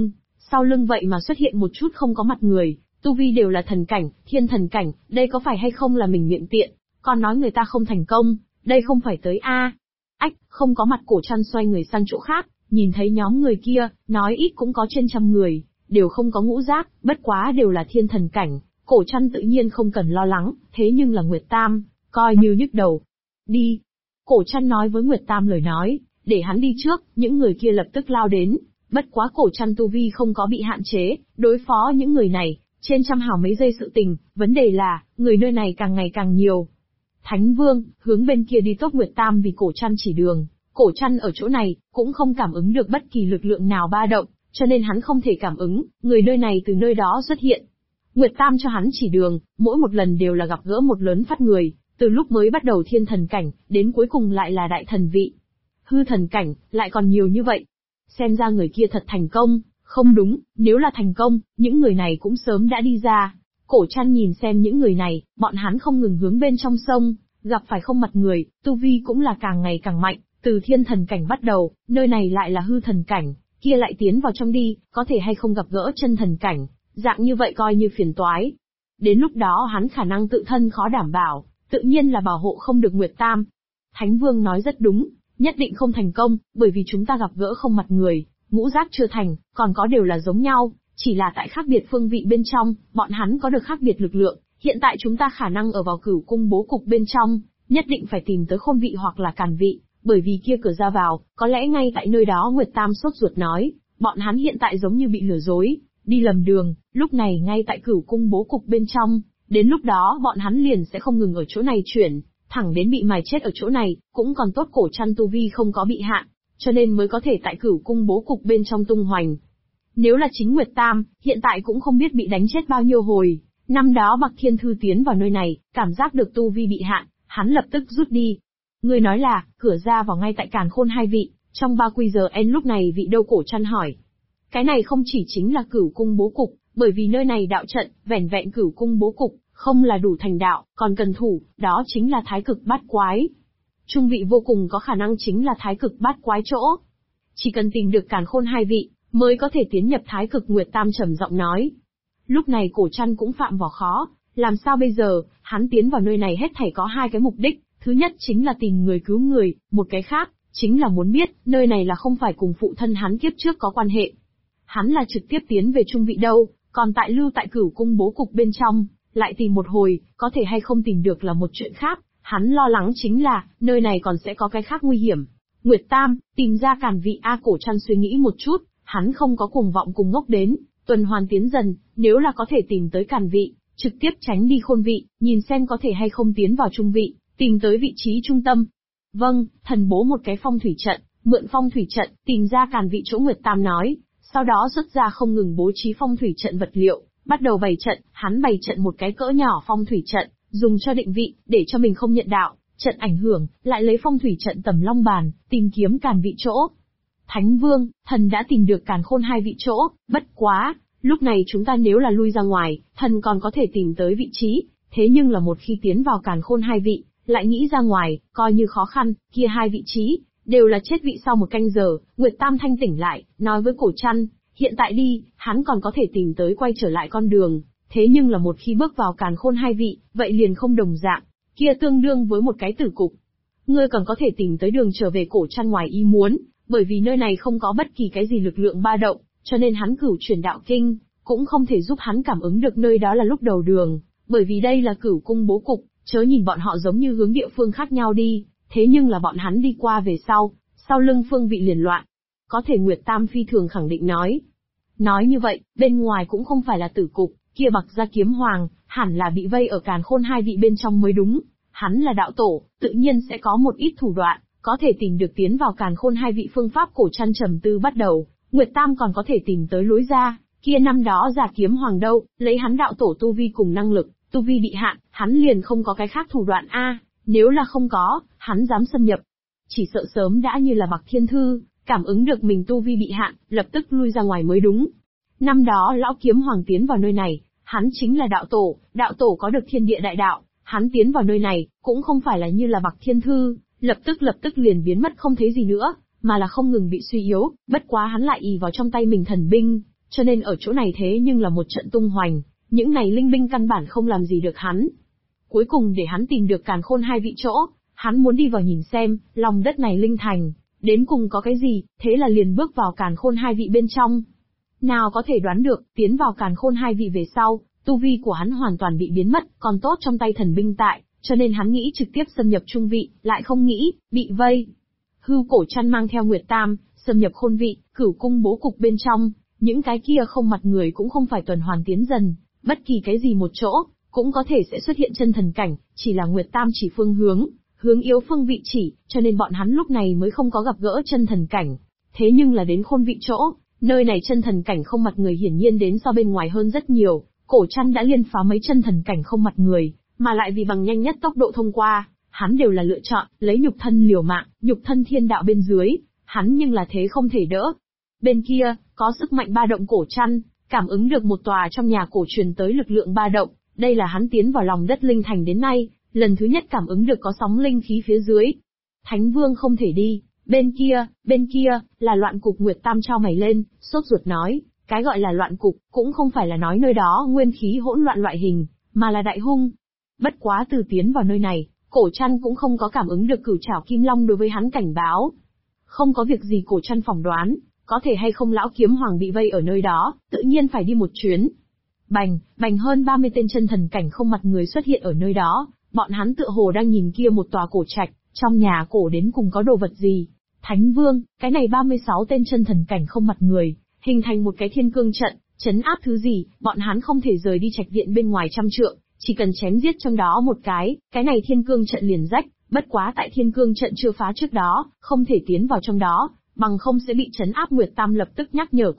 sau lưng vậy mà xuất hiện một chút không có mặt người, tu vi đều là thần cảnh, thiên thần cảnh, đây có phải hay không là mình miệng tiện, còn nói người ta không thành công, đây không phải tới a. Ách, không có mặt Cổ Trăn xoay người sang chỗ khác, nhìn thấy nhóm người kia, nói ít cũng có trên 100 người, đều không có ngũ giác, bất quá đều là thiên thần cảnh, Cổ Trăn tự nhiên không cần lo lắng, thế nhưng là Nguyệt Tam, coi như nhức đầu. Đi. Cổ Trăn nói với Nguyệt Tam lời nói, để hắn đi trước, những người kia lập tức lao đến, bất quá Cổ Trăn tu vi không có bị hạn chế, đối phó những người này, trên 100 hào mấy giây sự tình, vấn đề là, người nơi này càng ngày càng nhiều. Thánh Vương, hướng bên kia đi tốt Nguyệt Tam vì Cổ Trăn chỉ đường, Cổ Trăn ở chỗ này, cũng không cảm ứng được bất kỳ lực lượng nào ba động, cho nên hắn không thể cảm ứng, người nơi này từ nơi đó xuất hiện. Nguyệt Tam cho hắn chỉ đường, mỗi một lần đều là gặp gỡ một lớn phát người, từ lúc mới bắt đầu thiên thần cảnh, đến cuối cùng lại là đại thần vị. Hư thần cảnh, lại còn nhiều như vậy. Xem ra người kia thật thành công, không đúng, nếu là thành công, những người này cũng sớm đã đi ra. Cổ Trăn nhìn xem những người này, bọn hắn không ngừng hướng bên trong sông, gặp phải không mặt người, tu vi cũng là càng ngày càng mạnh, từ thiên thần cảnh bắt đầu, nơi này lại là hư thần cảnh, kia lại tiến vào trong đi, có thể hay không gặp gỡ chân thần cảnh, dạng như vậy coi như phiền toái. Đến lúc đó hắn khả năng tự thân khó đảm bảo, tự nhiên là bảo hộ không được Nguyệt Tam. Thánh Vương nói rất đúng, nhất định không thành công, bởi vì chúng ta gặp gỡ không mặt người, ngũ giác chưa thành, còn có đều là giống nhau, chỉ là tại khác biệt phương vị bên trong, bọn hắn có được khác biệt lực lượng, hiện tại chúng ta khả năng ở vào Cửu Cung bố cục bên trong, nhất định phải tìm tới Khôn vị hoặc là Càn vị, bởi vì kia cửa ra vào, có lẽ ngay tại nơi đó. Nguyệt Tam sốt ruột nói, bọn hắn hiện tại giống như bị lừa dối, đi lầm đường, lúc này ngay tại Cửu Cung bố cục bên trong, đến lúc đó bọn hắn liền sẽ không ngừng ở chỗ này chuyển, thẳng đến bị mài chết ở chỗ này, cũng còn tốt Cổ Trăn tu vi không có bị hạn, cho nên mới có thể tại Cửu Cung bố cục bên trong tung hoành. Nếu là chính Nguyệt Tam, hiện tại cũng không biết bị đánh chết bao nhiêu hồi. Năm đó Bạc Thiên Thư tiến vào nơi này, cảm giác được tu vi bị hạn, hắn lập tức rút đi. Người nói là, cửa ra vào ngay tại Càn Khôn hai vị, trong 3 quy giờ en lúc này vị đâu? Cổ Trăn hỏi. Cái này không chỉ chính là Cửu Cung bố cục, bởi vì nơi này đạo trận, vẻn vẹn Cửu Cung bố cục, không là đủ thành đạo, còn cần thủ, đó chính là Thái Cực Bát Quái. Trung vị vô cùng có khả năng chính là Thái Cực Bát Quái chỗ. Chỉ cần tìm được Càn Khôn hai vị, mới có thể tiến nhập Thái Cực. Nguyệt Tam trầm giọng nói. Lúc này Cổ Trăn cũng phạm vào khó, làm sao bây giờ? Hắn tiến vào nơi này hết thảy có 2 cái mục đích, thứ nhất chính là tìm người cứu người, một cái khác chính là muốn biết nơi này là không phải cùng phụ thân hắn kiếp trước có quan hệ. Hắn là trực tiếp tiến về trung vị đâu, còn tại lưu tại Cửu Cung bố cục bên trong, lại tìm một hồi, có thể hay không tìm được là một chuyện khác. Hắn lo lắng chính là nơi này còn sẽ có cái khác nguy hiểm. Nguyệt Tam, tìm ra Càn vị a. Cổ Trăn suy nghĩ một chút, hắn không có cuồng vọng cùng ngốc đến, tuần hoàn tiến dần, nếu là có thể tìm tới Càn vị, trực tiếp tránh đi Khôn vị, nhìn xem có thể hay không tiến vào trung vị, tìm tới vị trí trung tâm. Vâng, thần bố một cái phong thủy trận, mượn phong thủy trận, tìm ra Càn vị chỗ. Nguyệt Tam nói, sau đó xuất ra không ngừng bố trí phong thủy trận vật liệu, bắt đầu bày trận. Hắn bày trận một cái cỡ nhỏ phong thủy trận, dùng cho định vị, để cho mình không nhận đạo, trận ảnh hưởng, lại lấy phong thủy trận tầm long bàn, tìm kiếm Càn vị chỗ. Thánh Vương, thần đã tìm được Càn Khôn hai vị chỗ, bất quá, lúc này chúng ta nếu là lui ra ngoài, thần còn có thể tìm tới vị trí, thế nhưng là một khi tiến vào Càn Khôn hai vị, lại nghĩ ra ngoài, coi như khó khăn, kia 2 vị trí, đều là chết vị sau 1 canh giờ. Nguyệt Tam thanh tỉnh lại, nói với Cổ Trăn, hiện tại đi, hắn còn có thể tìm tới quay trở lại con đường, thế nhưng là một khi bước vào Càn Khôn hai vị, vậy liền không đồng dạng, kia tương đương với một cái tử cục. Ngươi còn có thể tìm tới đường trở về. Cổ Trăn ngoài ý muốn, bởi vì nơi này không có bất kỳ cái gì lực lượng ba động, cho nên hắn Cửu Chuyển Đạo Kinh cũng không thể giúp hắn cảm ứng được nơi đó là lúc đầu đường, bởi vì đây là Cửu Cung bố cục, chớ nhìn bọn họ giống như hướng địa phương khác nhau đi, thế nhưng là bọn hắn đi qua về sau lưng phương vị liền loạn. Có thể Nguyệt Tam phi thường khẳng định nói. Nói như vậy, bên ngoài cũng không phải là tử cục, kia Bạc Gia Kiếm Hoàng, hẳn là bị vây ở Càn Khôn hai vị bên trong mới đúng. Hắn là đạo tổ, tự nhiên sẽ có một ít thủ đoạn, có thể tìm được tiến vào Càn Khôn hai vị phương pháp. Cổ Trăn trầm tư bắt đầu, Nguyệt Tam còn có thể tìm tới lối ra, kia năm đó Gia Kiếm Hoàng đâu, lấy hắn đạo tổ tu vi cùng năng lực, tu vi bị hạn, hắn liền không có cái khác thủ đoạn a. Nếu là không có, hắn dám xâm nhập, chỉ sợ sớm đã như là Bạc Thiên Thư, cảm ứng được mình tu vi bị hạn, lập tức lui ra ngoài mới đúng. Năm đó lão Kiếm Hoàng tiến vào nơi này, hắn chính là đạo tổ có được thiên địa đại đạo, hắn tiến vào nơi này, cũng không phải là như là Bạc Thiên Thư, lập tức liền biến mất không thấy gì nữa, mà là không ngừng bị suy yếu, bất quá hắn lại ì vào trong tay mình thần binh, cho nên ở chỗ này thế nhưng là một trận tung hoành, những này linh binh căn bản không làm gì được hắn. Cuối cùng để hắn tìm được Càn Khôn hai vị chỗ, hắn muốn đi vào nhìn xem, lòng đất này linh thành, đến cùng có cái gì, thế là liền bước vào Càn Khôn hai vị bên trong. Nào có thể đoán được, tiến vào Càn Khôn hai vị về sau, tu vi của hắn hoàn toàn bị biến mất, còn tốt trong tay thần binh tại, cho nên hắn nghĩ trực tiếp xâm nhập trung vị, lại không nghĩ, bị vây. Hưu Cổ Trăn mang theo Nguyệt Tam, xâm nhập Khôn vị, Cửu cung bố cục bên trong, những cái kia không mặt người cũng không phải tuần hoàn tiến dần, bất kỳ cái gì một chỗ, cũng có thể sẽ xuất hiện chân thần cảnh, chỉ là Nguyệt Tam chỉ phương hướng yếu phương vị chỉ, cho nên bọn hắn lúc này mới không có gặp gỡ chân thần cảnh. Thế nhưng là đến Khôn vị chỗ, nơi này chân thần cảnh không mặt người hiển nhiên đến so bên ngoài hơn rất nhiều, Cổ Trăn đã liên phá mấy chân thần cảnh không mặt người, mà lại vì bằng nhanh nhất tốc độ thông qua, hắn đều là lựa chọn, lấy nhục thân liều mạng, nhục thân thiên đạo bên dưới, hắn nhưng là thế không thể đỡ. Bên kia, có sức mạnh ba động Cổ Trăn, cảm ứng được một tòa trong nhà cổ truyền tới lực lượng ba động, đây là hắn tiến vào lòng đất linh thành đến nay, lần thứ nhất cảm ứng được có sóng linh khí phía dưới. Thánh Vương không thể đi, bên kia, là loạn cục. Nguyệt Tam trao mày lên, sốt ruột nói, cái gọi là loạn cục, cũng không phải là nói nơi đó nguyên khí hỗn loạn loại hình, mà là đại hung. Bất quá từ tiến vào nơi này, Cổ Trăn cũng không có cảm ứng được Cửu Trảo Kim Long đối với hắn cảnh báo. Không có việc gì Cổ Trăn phỏng đoán, có thể hay không lão kiếm hoàng bị vây ở nơi đó, tự nhiên phải đi một chuyến. Bành hơn 30 tên chân thần cảnh không mặt người xuất hiện ở nơi đó, bọn hắn tựa hồ đang nhìn kia một tòa cổ trạch, trong nhà cổ đến cùng có đồ vật gì. Thánh Vương, cái này 36 tên chân thần cảnh không mặt người, hình thành một cái thiên cương trận, trấn áp thứ gì, bọn hắn không thể rời đi trạch viện bên ngoài trăm trượng, chỉ cần chém giết trong đó một cái này thiên cương trận liền rách, bất quá tại thiên cương trận chưa phá trước đó, không thể tiến vào trong đó, bằng không sẽ bị trấn áp. Nguyệt Tam lập tức nhắc nhở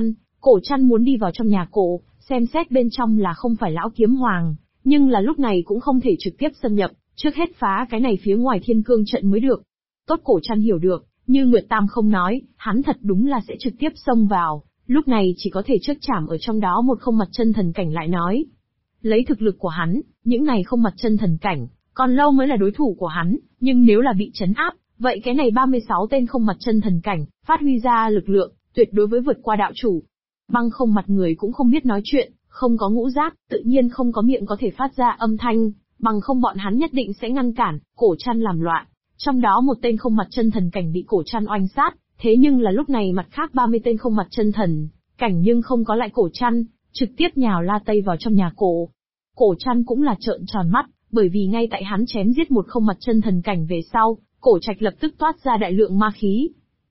Cổ Trăn muốn đi vào trong nhà cổ, xem xét bên trong là không phải lão kiếm hoàng, nhưng là lúc này cũng không thể trực tiếp xâm nhập, trước hết phá cái này phía ngoài thiên cương trận mới được. Tốt, Cổ Trăn hiểu được, như Nguyệt Tam không nói, hắn thật đúng là sẽ trực tiếp xông vào, lúc này chỉ có thể trước chảm ở trong đó một không mặt chân thần cảnh lại nói. Lấy thực lực của hắn, những này không mặt chân thần cảnh, còn lâu mới là đối thủ của hắn, nhưng nếu là bị trấn áp, vậy cái này 36 tên không mặt chân thần cảnh, phát huy ra lực lượng, tuyệt đối với vượt qua đạo chủ. Băng không mặt người cũng không biết nói chuyện, không có ngũ giác, tự nhiên không có miệng có thể phát ra âm thanh, bằng không bọn hắn nhất định sẽ ngăn cản, Cổ Trăn làm loạn. Trong đó một tên không mặt chân thần cảnh bị Cổ Trăn oanh sát, thế nhưng là lúc này mặt khác 30 tên không mặt chân thần cảnh nhưng không có lại Cổ Trăn, trực tiếp nhào la tây vào trong nhà cổ. Cổ Trăn cũng là trợn tròn mắt, bởi vì ngay tại hắn chém giết một không mặt chân thần cảnh về sau, cổ trạch lập tức toát ra đại lượng ma khí.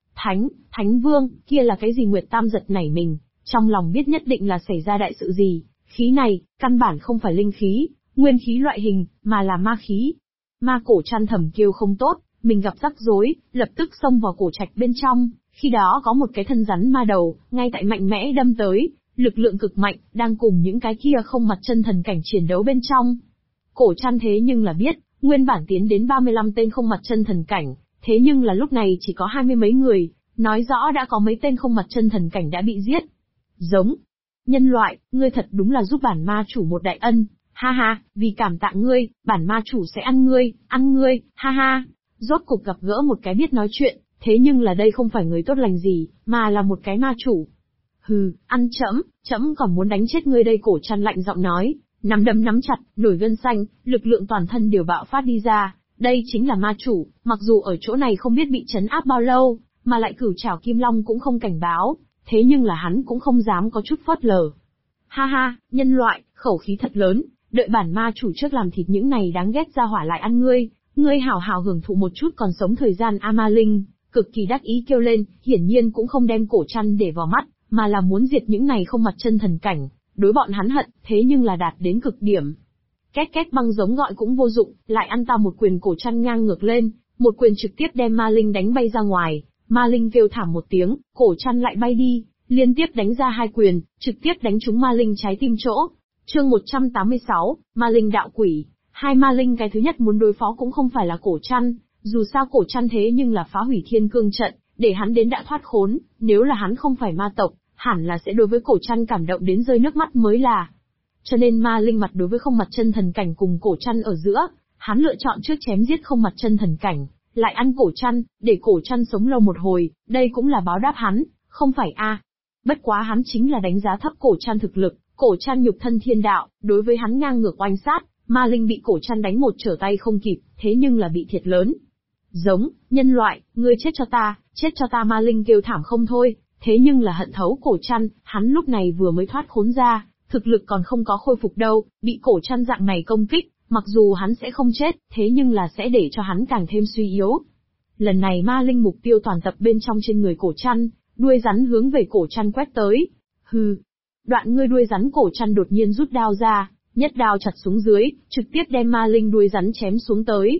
Thánh Vương, kia là cái gì? Nguyệt Tam giật nảy mình, trong lòng biết nhất định là xảy ra đại sự gì, khí này, căn bản không phải linh khí, nguyên khí loại hình, mà là ma khí. Ma Cổ Trăn thầm kêu không tốt, mình gặp rắc rối, lập tức xông vào cổ trạch bên trong, khi đó có một cái thân rắn ma đầu, ngay tại mạnh mẽ đâm tới, lực lượng cực mạnh, đang cùng những cái kia không mặt chân thần cảnh chiến đấu bên trong. Cổ Trăn thế nhưng là biết, nguyên bản tiến đến 35 tên không mặt chân thần cảnh, thế nhưng là lúc này chỉ có 20 mấy người, nói rõ đã có mấy tên không mặt chân thần cảnh đã bị giết. Giống, nhân loại, ngươi thật đúng là giúp bản ma chủ một đại ân, ha ha, vì cảm tạ ngươi, bản ma chủ sẽ ăn ngươi, ha ha. Rốt cục gặp gỡ một cái biết nói chuyện, thế nhưng là đây không phải người tốt lành gì, mà là một cái ma chủ. Hừ, ăn trẫm còn muốn đánh chết ngươi đây. Cổ Trăn lạnh giọng nói, nắm đấm nắm chặt, nổi gân xanh, lực lượng toàn thân đều bạo phát đi ra, đây chính là ma chủ, mặc dù ở chỗ này không biết bị trấn áp bao lâu, mà lại Cửu Trảo Kim Long cũng không cảnh báo, thế nhưng là hắn cũng không dám có chút phớt lờ. Ha ha, nhân loại, khẩu khí thật lớn, đợi bản ma chủ trước làm thịt những này đáng ghét ra hỏa lại ăn ngươi hảo hảo hưởng thụ một chút còn sống thời gian. A Ma Linh cực kỳ đắc ý kêu lên, hiển nhiên cũng không đem Cổ Trăn để vào mắt, mà là muốn diệt những này không mặt chân thần cảnh, đối bọn hắn hận, thế nhưng là đạt đến cực điểm. Két két băng giống gọi cũng vô dụng, lại ăn ta một quyền. Cổ Trăn ngang ngược lên, một quyền trực tiếp đem Ma Linh đánh bay ra ngoài, Ma Linh kêu thảm một tiếng, Cổ Trăn lại bay đi, liên tiếp đánh ra hai quyền, trực tiếp đánh trúng Ma Linh trái tim chỗ. Chương 186, Ma Linh đạo quỷ. Hai Ma Linh cái thứ nhất muốn đối phó cũng không phải là Cổ Trăn, dù sao Cổ Trăn thế nhưng là phá hủy thiên cương trận, để hắn đến đã thoát khốn, nếu là hắn không phải ma tộc, hẳn là sẽ đối với Cổ Trăn cảm động đến rơi nước mắt mới là. Cho nên Ma Linh mặt đối với không mặt chân thần cảnh cùng Cổ Trăn ở giữa, hắn lựa chọn trước chém giết không mặt chân thần cảnh, lại ăn cổ chăn, để cổ chăn sống lâu một hồi, đây cũng là báo đáp hắn, không phải a? Bất quá hắn chính là đánh giá thấp cổ chăn thực lực, cổ chăn nhục thân thiên đạo, đối với hắn ngang ngược oanh sát, ma linh bị cổ chăn đánh một trở tay không kịp, thế nhưng là bị thiệt lớn. Giống, nhân loại, ngươi chết cho ta ma linh kêu thảm không thôi, thế nhưng là hận thấu cổ chăn, hắn lúc này vừa mới thoát khốn ra, thực lực còn không có khôi phục đâu, bị cổ chăn dạng này công kích, mặc dù hắn sẽ không chết, thế nhưng là sẽ để cho hắn càng thêm suy yếu. Lần này ma linh mục tiêu toàn tập bên trong trên người cổ chăn, đuôi rắn hướng về cổ chăn quét tới. Hừ. Đoạn ngươi đuôi rắn cổ chăn đột nhiên rút đao ra, nhất đao chặt xuống dưới, trực tiếp đem ma linh đuôi rắn chém xuống tới.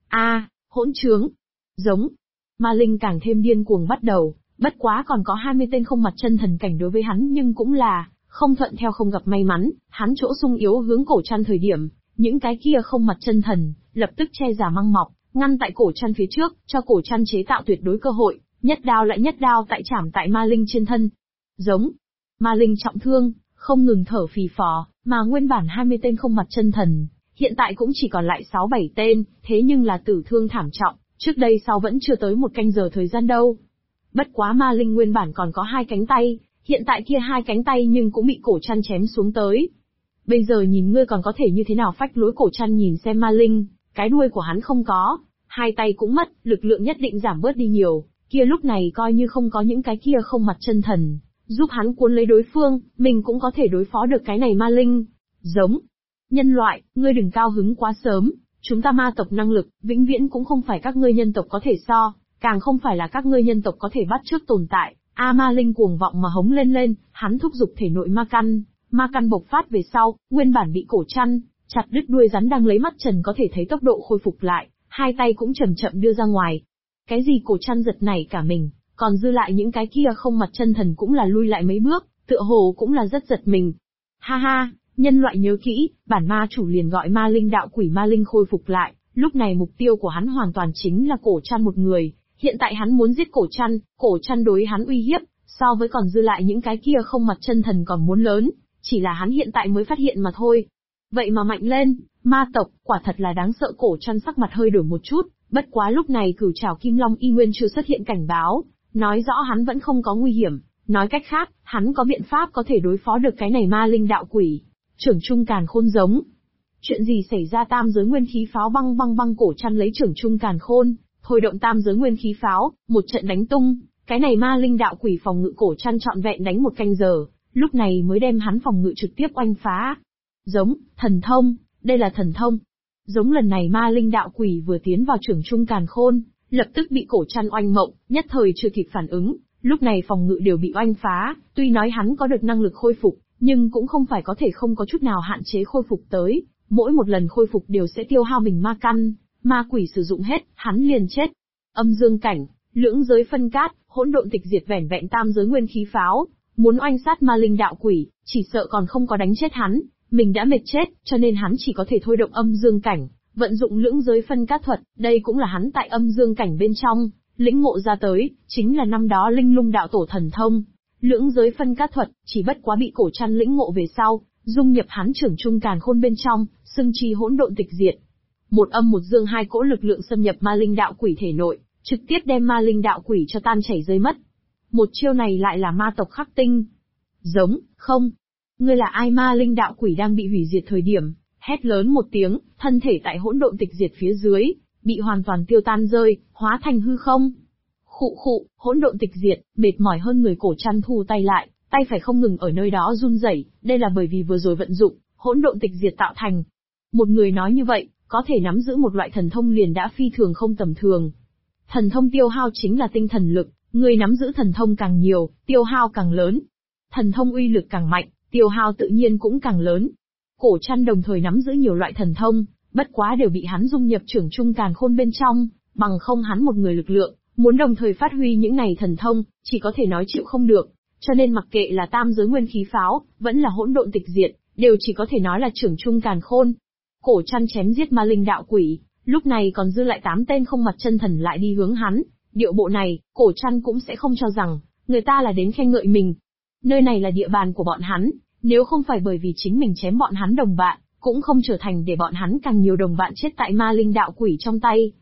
Hỗn trướng. Giống. Ma linh càng thêm điên cuồng bắt đầu, bất quá còn có 20 tên không mặt chân thần cảnh đối với hắn nhưng cũng là, không thuận theo không gặp may mắn, hắn chỗ sung yếu hướng cổ chăn thời điểm, những cái kia không mặt chân thần, lập tức che giả măng mọc, ngăn tại cổ chăn phía trước, cho cổ chăn chế tạo tuyệt đối cơ hội, nhất đao lại nhất đao tại chảm tại ma linh trên thân. Giống. Ma linh trọng thương, không ngừng thở phì phò, mà nguyên bản 20 tên không mặt chân thần, hiện tại cũng chỉ còn lại 6-7 tên, thế nhưng là tử thương thảm trọng, trước đây sau vẫn chưa tới một canh giờ thời gian đâu. Bất quá ma linh nguyên bản còn có 2 cánh tay, hiện tại kia 2 cánh tay nhưng cũng bị cổ chăn chém xuống tới. Bây giờ nhìn ngươi còn có thể như thế nào phách lối cổ chăn nhìn xem ma linh, cái đuôi của hắn không có, 2 tay cũng mất, lực lượng nhất định giảm bớt đi nhiều, kia lúc này coi như không có những cái kia không mặt chân thần, giúp hắn cuốn lấy đối phương, mình cũng có thể đối phó được cái này ma linh. Giống. Nhân loại, ngươi đừng cao hứng quá sớm, chúng ta ma tộc năng lực, vĩnh viễn cũng không phải các ngươi nhân tộc có thể so, càng không phải là các ngươi nhân tộc có thể bắt chước tồn tại. Ma linh cuồng vọng mà hống lên, hắn thúc giục thể nội ma căn bộc phát về sau, nguyên bản bị cổ chăn chặt đứt đuôi rắn đang lấy mắt trần có thể thấy tốc độ khôi phục lại, 2 tay cũng chậm chậm đưa ra ngoài. Cái gì cổ chăn giật nảy cả mình, còn dư lại những cái kia không mặt chân thần cũng là lui lại mấy bước, tựa hồ cũng là rất giật mình. Ha ha, nhân loại nhớ kỹ, bản ma chủ liền gọi ma linh đạo quỷ ma linh khôi phục lại, lúc này mục tiêu của hắn hoàn toàn chính là cổ chăn một người. Hiện tại hắn muốn giết cổ chăn đối hắn uy hiếp, so với còn dư lại những cái kia không mặt chân thần còn muốn lớn, chỉ là hắn hiện tại mới phát hiện mà thôi. Vậy mà mạnh lên, ma tộc, quả thật là đáng sợ. Cổ chăn sắc mặt hơi đổi một chút, bất quá lúc này cửu trảo kim long y nguyên chưa xuất hiện cảnh báo, nói rõ hắn vẫn không có nguy hiểm, nói cách khác, hắn có biện pháp có thể đối phó được cái này ma linh đạo quỷ. Trưởng trung càn khôn giống. Chuyện gì xảy ra? Tam giới nguyên khí pháo băng cổ chăn lấy trưởng trung càn khôn, thôi động tam giới nguyên khí pháo, một trận đánh tung, cái này ma linh đạo quỷ phòng ngự cổ chăn trọn vẹn đánh 1 canh giờ, lúc này mới đem hắn phòng ngự trực tiếp oanh phá. Giống, thần thông, đây là thần thông. Giống lần này ma linh đạo quỷ vừa tiến vào trưởng trung càn khôn, lập tức bị cổ chăn oanh mộng, nhất thời chưa kịp phản ứng, lúc này phòng ngự đều bị oanh phá, tuy nói hắn có được năng lực khôi phục, nhưng cũng không phải có thể không có chút nào hạn chế khôi phục tới, mỗi một lần khôi phục đều sẽ tiêu hao mình ma căn. Ma quỷ sử dụng hết, hắn liền chết. Âm dương cảnh, lưỡng giới phân cát, hỗn độn tịch diệt vẻn vẹn tam giới nguyên khí pháo, muốn oanh sát ma linh đạo quỷ, chỉ sợ còn không có đánh chết hắn, mình đã mệt chết, cho nên hắn chỉ có thể thôi động âm dương cảnh, vận dụng lưỡng giới phân cát thuật, đây cũng là hắn tại âm dương cảnh bên trong, lĩnh ngộ ra tới, chính là năm đó linh lung đạo tổ thần thông. Lưỡng giới phân cát thuật, chỉ bất quá bị cổ chăn lĩnh ngộ về sau, dung nhập hắn trưởng trung càn khôn bên trong, xưng chi hỗn độn tịch diệt. Một âm một dương 2 cỗ lực lượng xâm nhập ma linh đạo quỷ thể nội, trực tiếp đem ma linh đạo quỷ cho tan chảy rơi mất. Một chiêu này lại là ma tộc khắc tinh. Giống, không. Ngươi là ai? Ma linh đạo quỷ đang bị hủy diệt thời điểm, hét lớn một tiếng, thân thể tại hỗn độn tịch diệt phía dưới, bị hoàn toàn tiêu tan rơi, hóa thành hư không. Khụ, hỗn độn tịch diệt, mệt mỏi hơn người cổ chăn thu tay lại, tay phải không ngừng ở nơi đó run rẩy, đây là bởi vì vừa rồi vận dụng, hỗn độn tịch diệt tạo thành. Một người nói như vậy, có thể nắm giữ một loại thần thông liền đã phi thường không tầm thường. Thần thông tiêu hao chính là tinh thần lực, người nắm giữ thần thông càng nhiều, tiêu hao càng lớn. Thần thông uy lực càng mạnh, tiêu hao tự nhiên cũng càng lớn. Cổ chăn đồng thời nắm giữ nhiều loại thần thông, bất quá đều bị hắn dung nhập trưởng trung càn khôn bên trong, bằng không hắn một người lực lượng, muốn đồng thời phát huy những này thần thông, chỉ có thể nói chịu không được, cho nên mặc kệ là tam giới nguyên khí pháo, vẫn là hỗn độn tịch diệt, đều chỉ có thể nói là trưởng trung càn khôn. Cổ chăn chém giết ma linh đạo quỷ, lúc này còn dư lại 8 tên không mặt chân thần lại đi hướng hắn, điệu bộ này, cổ chăn cũng sẽ không cho rằng, người ta là đến khen ngợi mình. Nơi này là địa bàn của bọn hắn, nếu không phải bởi vì chính mình chém bọn hắn đồng bạn, cũng không trở thành để bọn hắn càng nhiều đồng bạn chết tại ma linh đạo quỷ trong tay.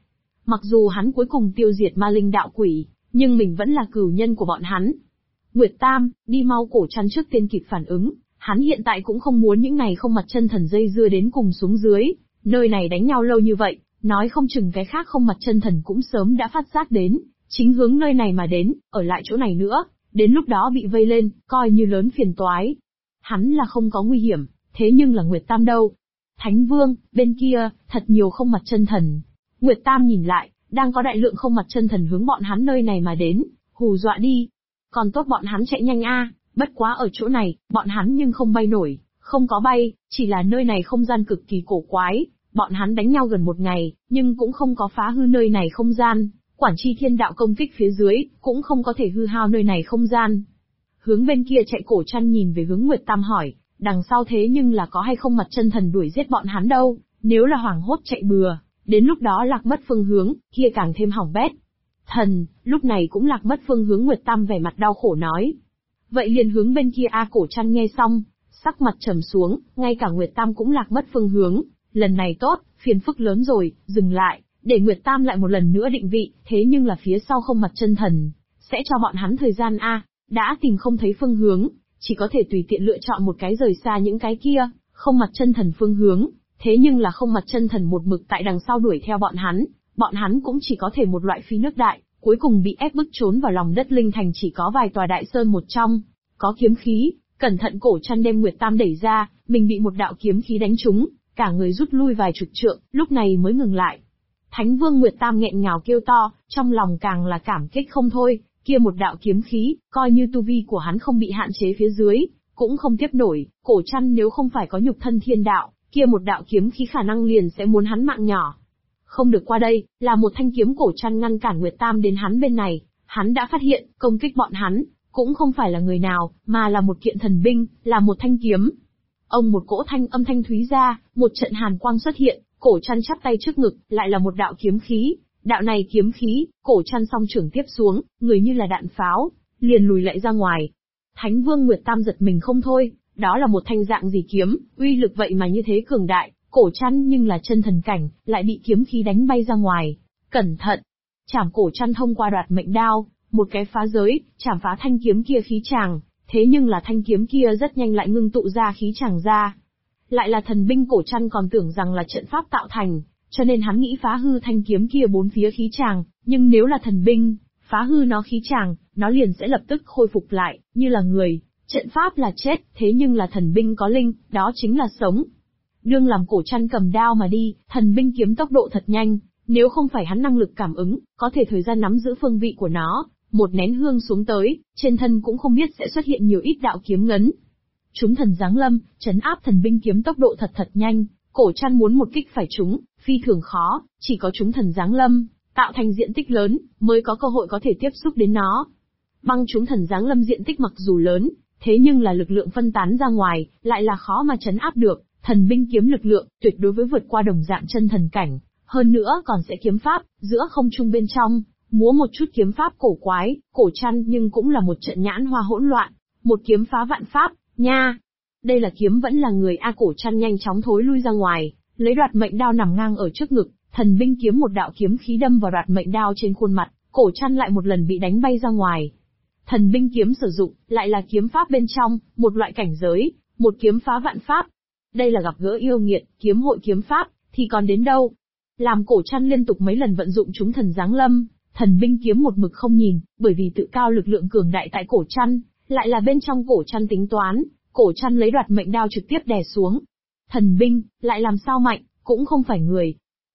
Mặc dù hắn cuối cùng tiêu diệt ma linh đạo quỷ, nhưng mình vẫn là cửu nhân của bọn hắn. Nguyệt Tam, đi mau, Cổ Trăn trước tiên kịp phản ứng, hắn hiện tại cũng không muốn những này không mặt chân thần dây dưa đến cùng xuống dưới, nơi này đánh nhau lâu như vậy, nói không chừng cái khác không mặt chân thần cũng sớm đã phát giác đến, chính hướng nơi này mà đến, ở lại chỗ này nữa, đến lúc đó bị vây lên, coi như lớn phiền toái. Hắn là không có nguy hiểm, thế nhưng là Nguyệt Tam đâu? Thánh Vương, bên kia, thật nhiều không mặt chân thần. Nguyệt Tam nhìn lại, đang có đại lượng không mặt chân thần hướng bọn hắn nơi này mà đến, hù dọa đi. Còn tốt bọn hắn chạy nhanh a, bất quá ở chỗ này, bọn hắn nhưng không bay nổi, không có bay, chỉ là nơi này không gian cực kỳ cổ quái, bọn hắn đánh nhau gần một ngày, nhưng cũng không có phá hư nơi này không gian, quản chi thiên đạo công kích phía dưới, cũng không có thể hư hao nơi này không gian. Hướng bên kia chạy, Cổ Trăn nhìn về hướng Nguyệt Tam hỏi, đằng sau thế nhưng là có hay không mặt chân thần đuổi giết bọn hắn đâu, nếu là hoảng hốt chạy bừa, đến lúc đó lạc mất phương hướng, kia càng thêm hỏng bét. Thần, lúc này cũng lạc mất phương hướng, Nguyệt Tam vẻ mặt đau khổ nói. Vậy liền hướng bên kia a. Cổ Trăn nghe xong, sắc mặt trầm xuống, ngay cả Nguyệt Tam cũng lạc mất phương hướng, lần này tốt, phiền phức lớn rồi, dừng lại, để Nguyệt Tam lại một lần nữa định vị, thế nhưng là phía sau không mặt chân thần, sẽ cho bọn hắn thời gian a, đã tìm không thấy phương hướng, chỉ có thể tùy tiện lựa chọn một cái rời xa những cái kia, không mặt chân thần phương hướng, thế nhưng là không mặt chân thần một mực tại đằng sau đuổi theo bọn hắn cũng chỉ có thể một loại phi nước đại, cuối cùng bị ép bức trốn vào lòng đất linh thành chỉ có vài tòa đại sơn một trong, có kiếm khí, cẩn thận. Cổ Trăn đem Nguyệt Tam đẩy ra, mình bị một đạo kiếm khí đánh trúng, cả người rút lui vài chục trượng, lúc này mới ngừng lại. Thánh Vương Nguyệt Tam nghẹn ngào kêu to, trong lòng càng là cảm kích không thôi, kia một đạo kiếm khí, coi như tu vi của hắn không bị hạn chế phía dưới, cũng không tiếp nổi, Cổ Trăn nếu không phải có nhục thân thiên đạo, kia một đạo kiếm khí khả năng liền sẽ muốn hắn mạng nhỏ. Không được qua đây, là một thanh kiếm. Cổ Trăn ngăn cản Nguyệt Tam đến hắn bên này, hắn đã phát hiện, công kích bọn hắn, cũng không phải là người nào, mà là một kiện thần binh, là một thanh kiếm. Ông một cỗ thanh âm thanh thúy ra, một trận hàn quang xuất hiện, Cổ Trăn chắp tay trước ngực, lại là một đạo kiếm khí. Đạo này kiếm khí, Cổ Trăn song trưởng tiếp xuống, người như là đạn pháo, liền lùi lại ra ngoài. Thánh Vương Nguyệt Tam giật mình không thôi, đó là một thanh dạng gì kiếm, uy lực vậy mà như thế cường đại, Cổ Trăn nhưng là chân thần cảnh, lại bị kiếm khí đánh bay ra ngoài. Cẩn thận! Chảm. Cổ Trăn thông qua đoạt mệnh đao, một cái phá giới, chảm phá thanh kiếm kia khí tràng, thế nhưng là thanh kiếm kia rất nhanh lại ngưng tụ ra khí tràng ra. Lại là thần binh. Cổ Trăn còn tưởng rằng là trận pháp tạo thành, cho nên hắn nghĩ phá hư thanh kiếm kia bốn phía khí tràng, nhưng nếu là thần binh, phá hư nó khí tràng, nó liền sẽ lập tức khôi phục lại, như là người, trận pháp là chết, thế nhưng là thần binh có linh, đó chính là sống. Đương làm Cổ Trăn cầm đao mà đi, thần binh kiếm tốc độ thật nhanh, nếu không phải hắn năng lực cảm ứng, có thể thời gian nắm giữ phương vị của nó, một nén hương xuống tới, trên thân cũng không biết sẽ xuất hiện nhiều ít đạo kiếm ngấn. Chúng thần giáng lâm, trấn áp thần binh kiếm tốc độ thật nhanh, Cổ Trăn muốn một kích phải trúng, phi thường khó, chỉ có chúng thần giáng lâm, tạo thành diện tích lớn, mới có cơ hội có thể tiếp xúc đến nó. Băng chúng thần giáng lâm diện tích mặc dù lớn, thế nhưng là lực lượng phân tán ra ngoài, lại là khó mà trấn áp được, thần binh kiếm lực lượng, tuyệt đối với vượt qua đồng dạng chân thần cảnh, hơn nữa còn sẽ kiếm pháp, giữa không trung bên trong, múa một chút kiếm pháp cổ quái, Cổ Trăn nhưng cũng là một trận nhãn hoa hỗn loạn, một kiếm phá vạn pháp, nha! Đây là kiếm vẫn là người a. Cổ Trăn nhanh chóng thối lui ra ngoài, lấy đoạt mệnh đao nằm ngang ở trước ngực, thần binh kiếm một đạo kiếm khí đâm vào đoạt mệnh đao trên khuôn mặt, Cổ Trăn lại một lần bị đánh bay ra ngoài. Thần binh kiếm sử dụng, lại là kiếm pháp bên trong, một loại cảnh giới, một kiếm phá vạn pháp. Đây là gặp gỡ yêu nghiệt, kiếm hội kiếm pháp, thì còn đến đâu. Làm Cổ Trăn liên tục mấy lần vận dụng chúng thần giáng lâm, thần binh kiếm một mực không nhìn, bởi vì tự cao lực lượng cường đại tại Cổ Trăn, lại là bên trong Cổ Trăn tính toán, Cổ Trăn lấy đoạt mệnh đao trực tiếp đè xuống. Thần binh, lại làm sao mạnh, cũng không phải người.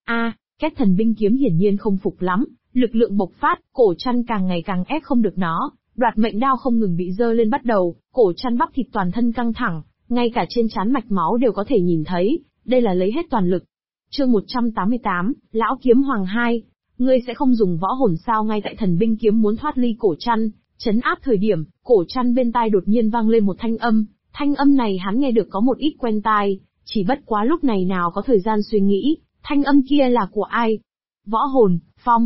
Kết thần binh kiếm hiển nhiên không phục lắm, lực lượng bộc phát, Cổ Trăn càng ngày càng ép không được nó, đoạt mệnh đao không ngừng bị giơ lên bắt đầu, Cổ Trăn bắp thịt toàn thân căng thẳng, ngay cả trên trán mạch máu đều có thể nhìn thấy, đây là lấy hết toàn lực. Chương 188, Lão Kiếm Hoàng 2, ngươi sẽ không dùng võ hồn sao? Ngay tại thần binh kiếm muốn thoát ly Cổ Trăn, trấn áp thời điểm, Cổ Trăn bên tai đột nhiên vang lên một thanh âm này hắn nghe được có một ít quen tai, chỉ bất quá lúc này nào có thời gian suy nghĩ, thanh âm kia là của ai? Võ hồn, phong.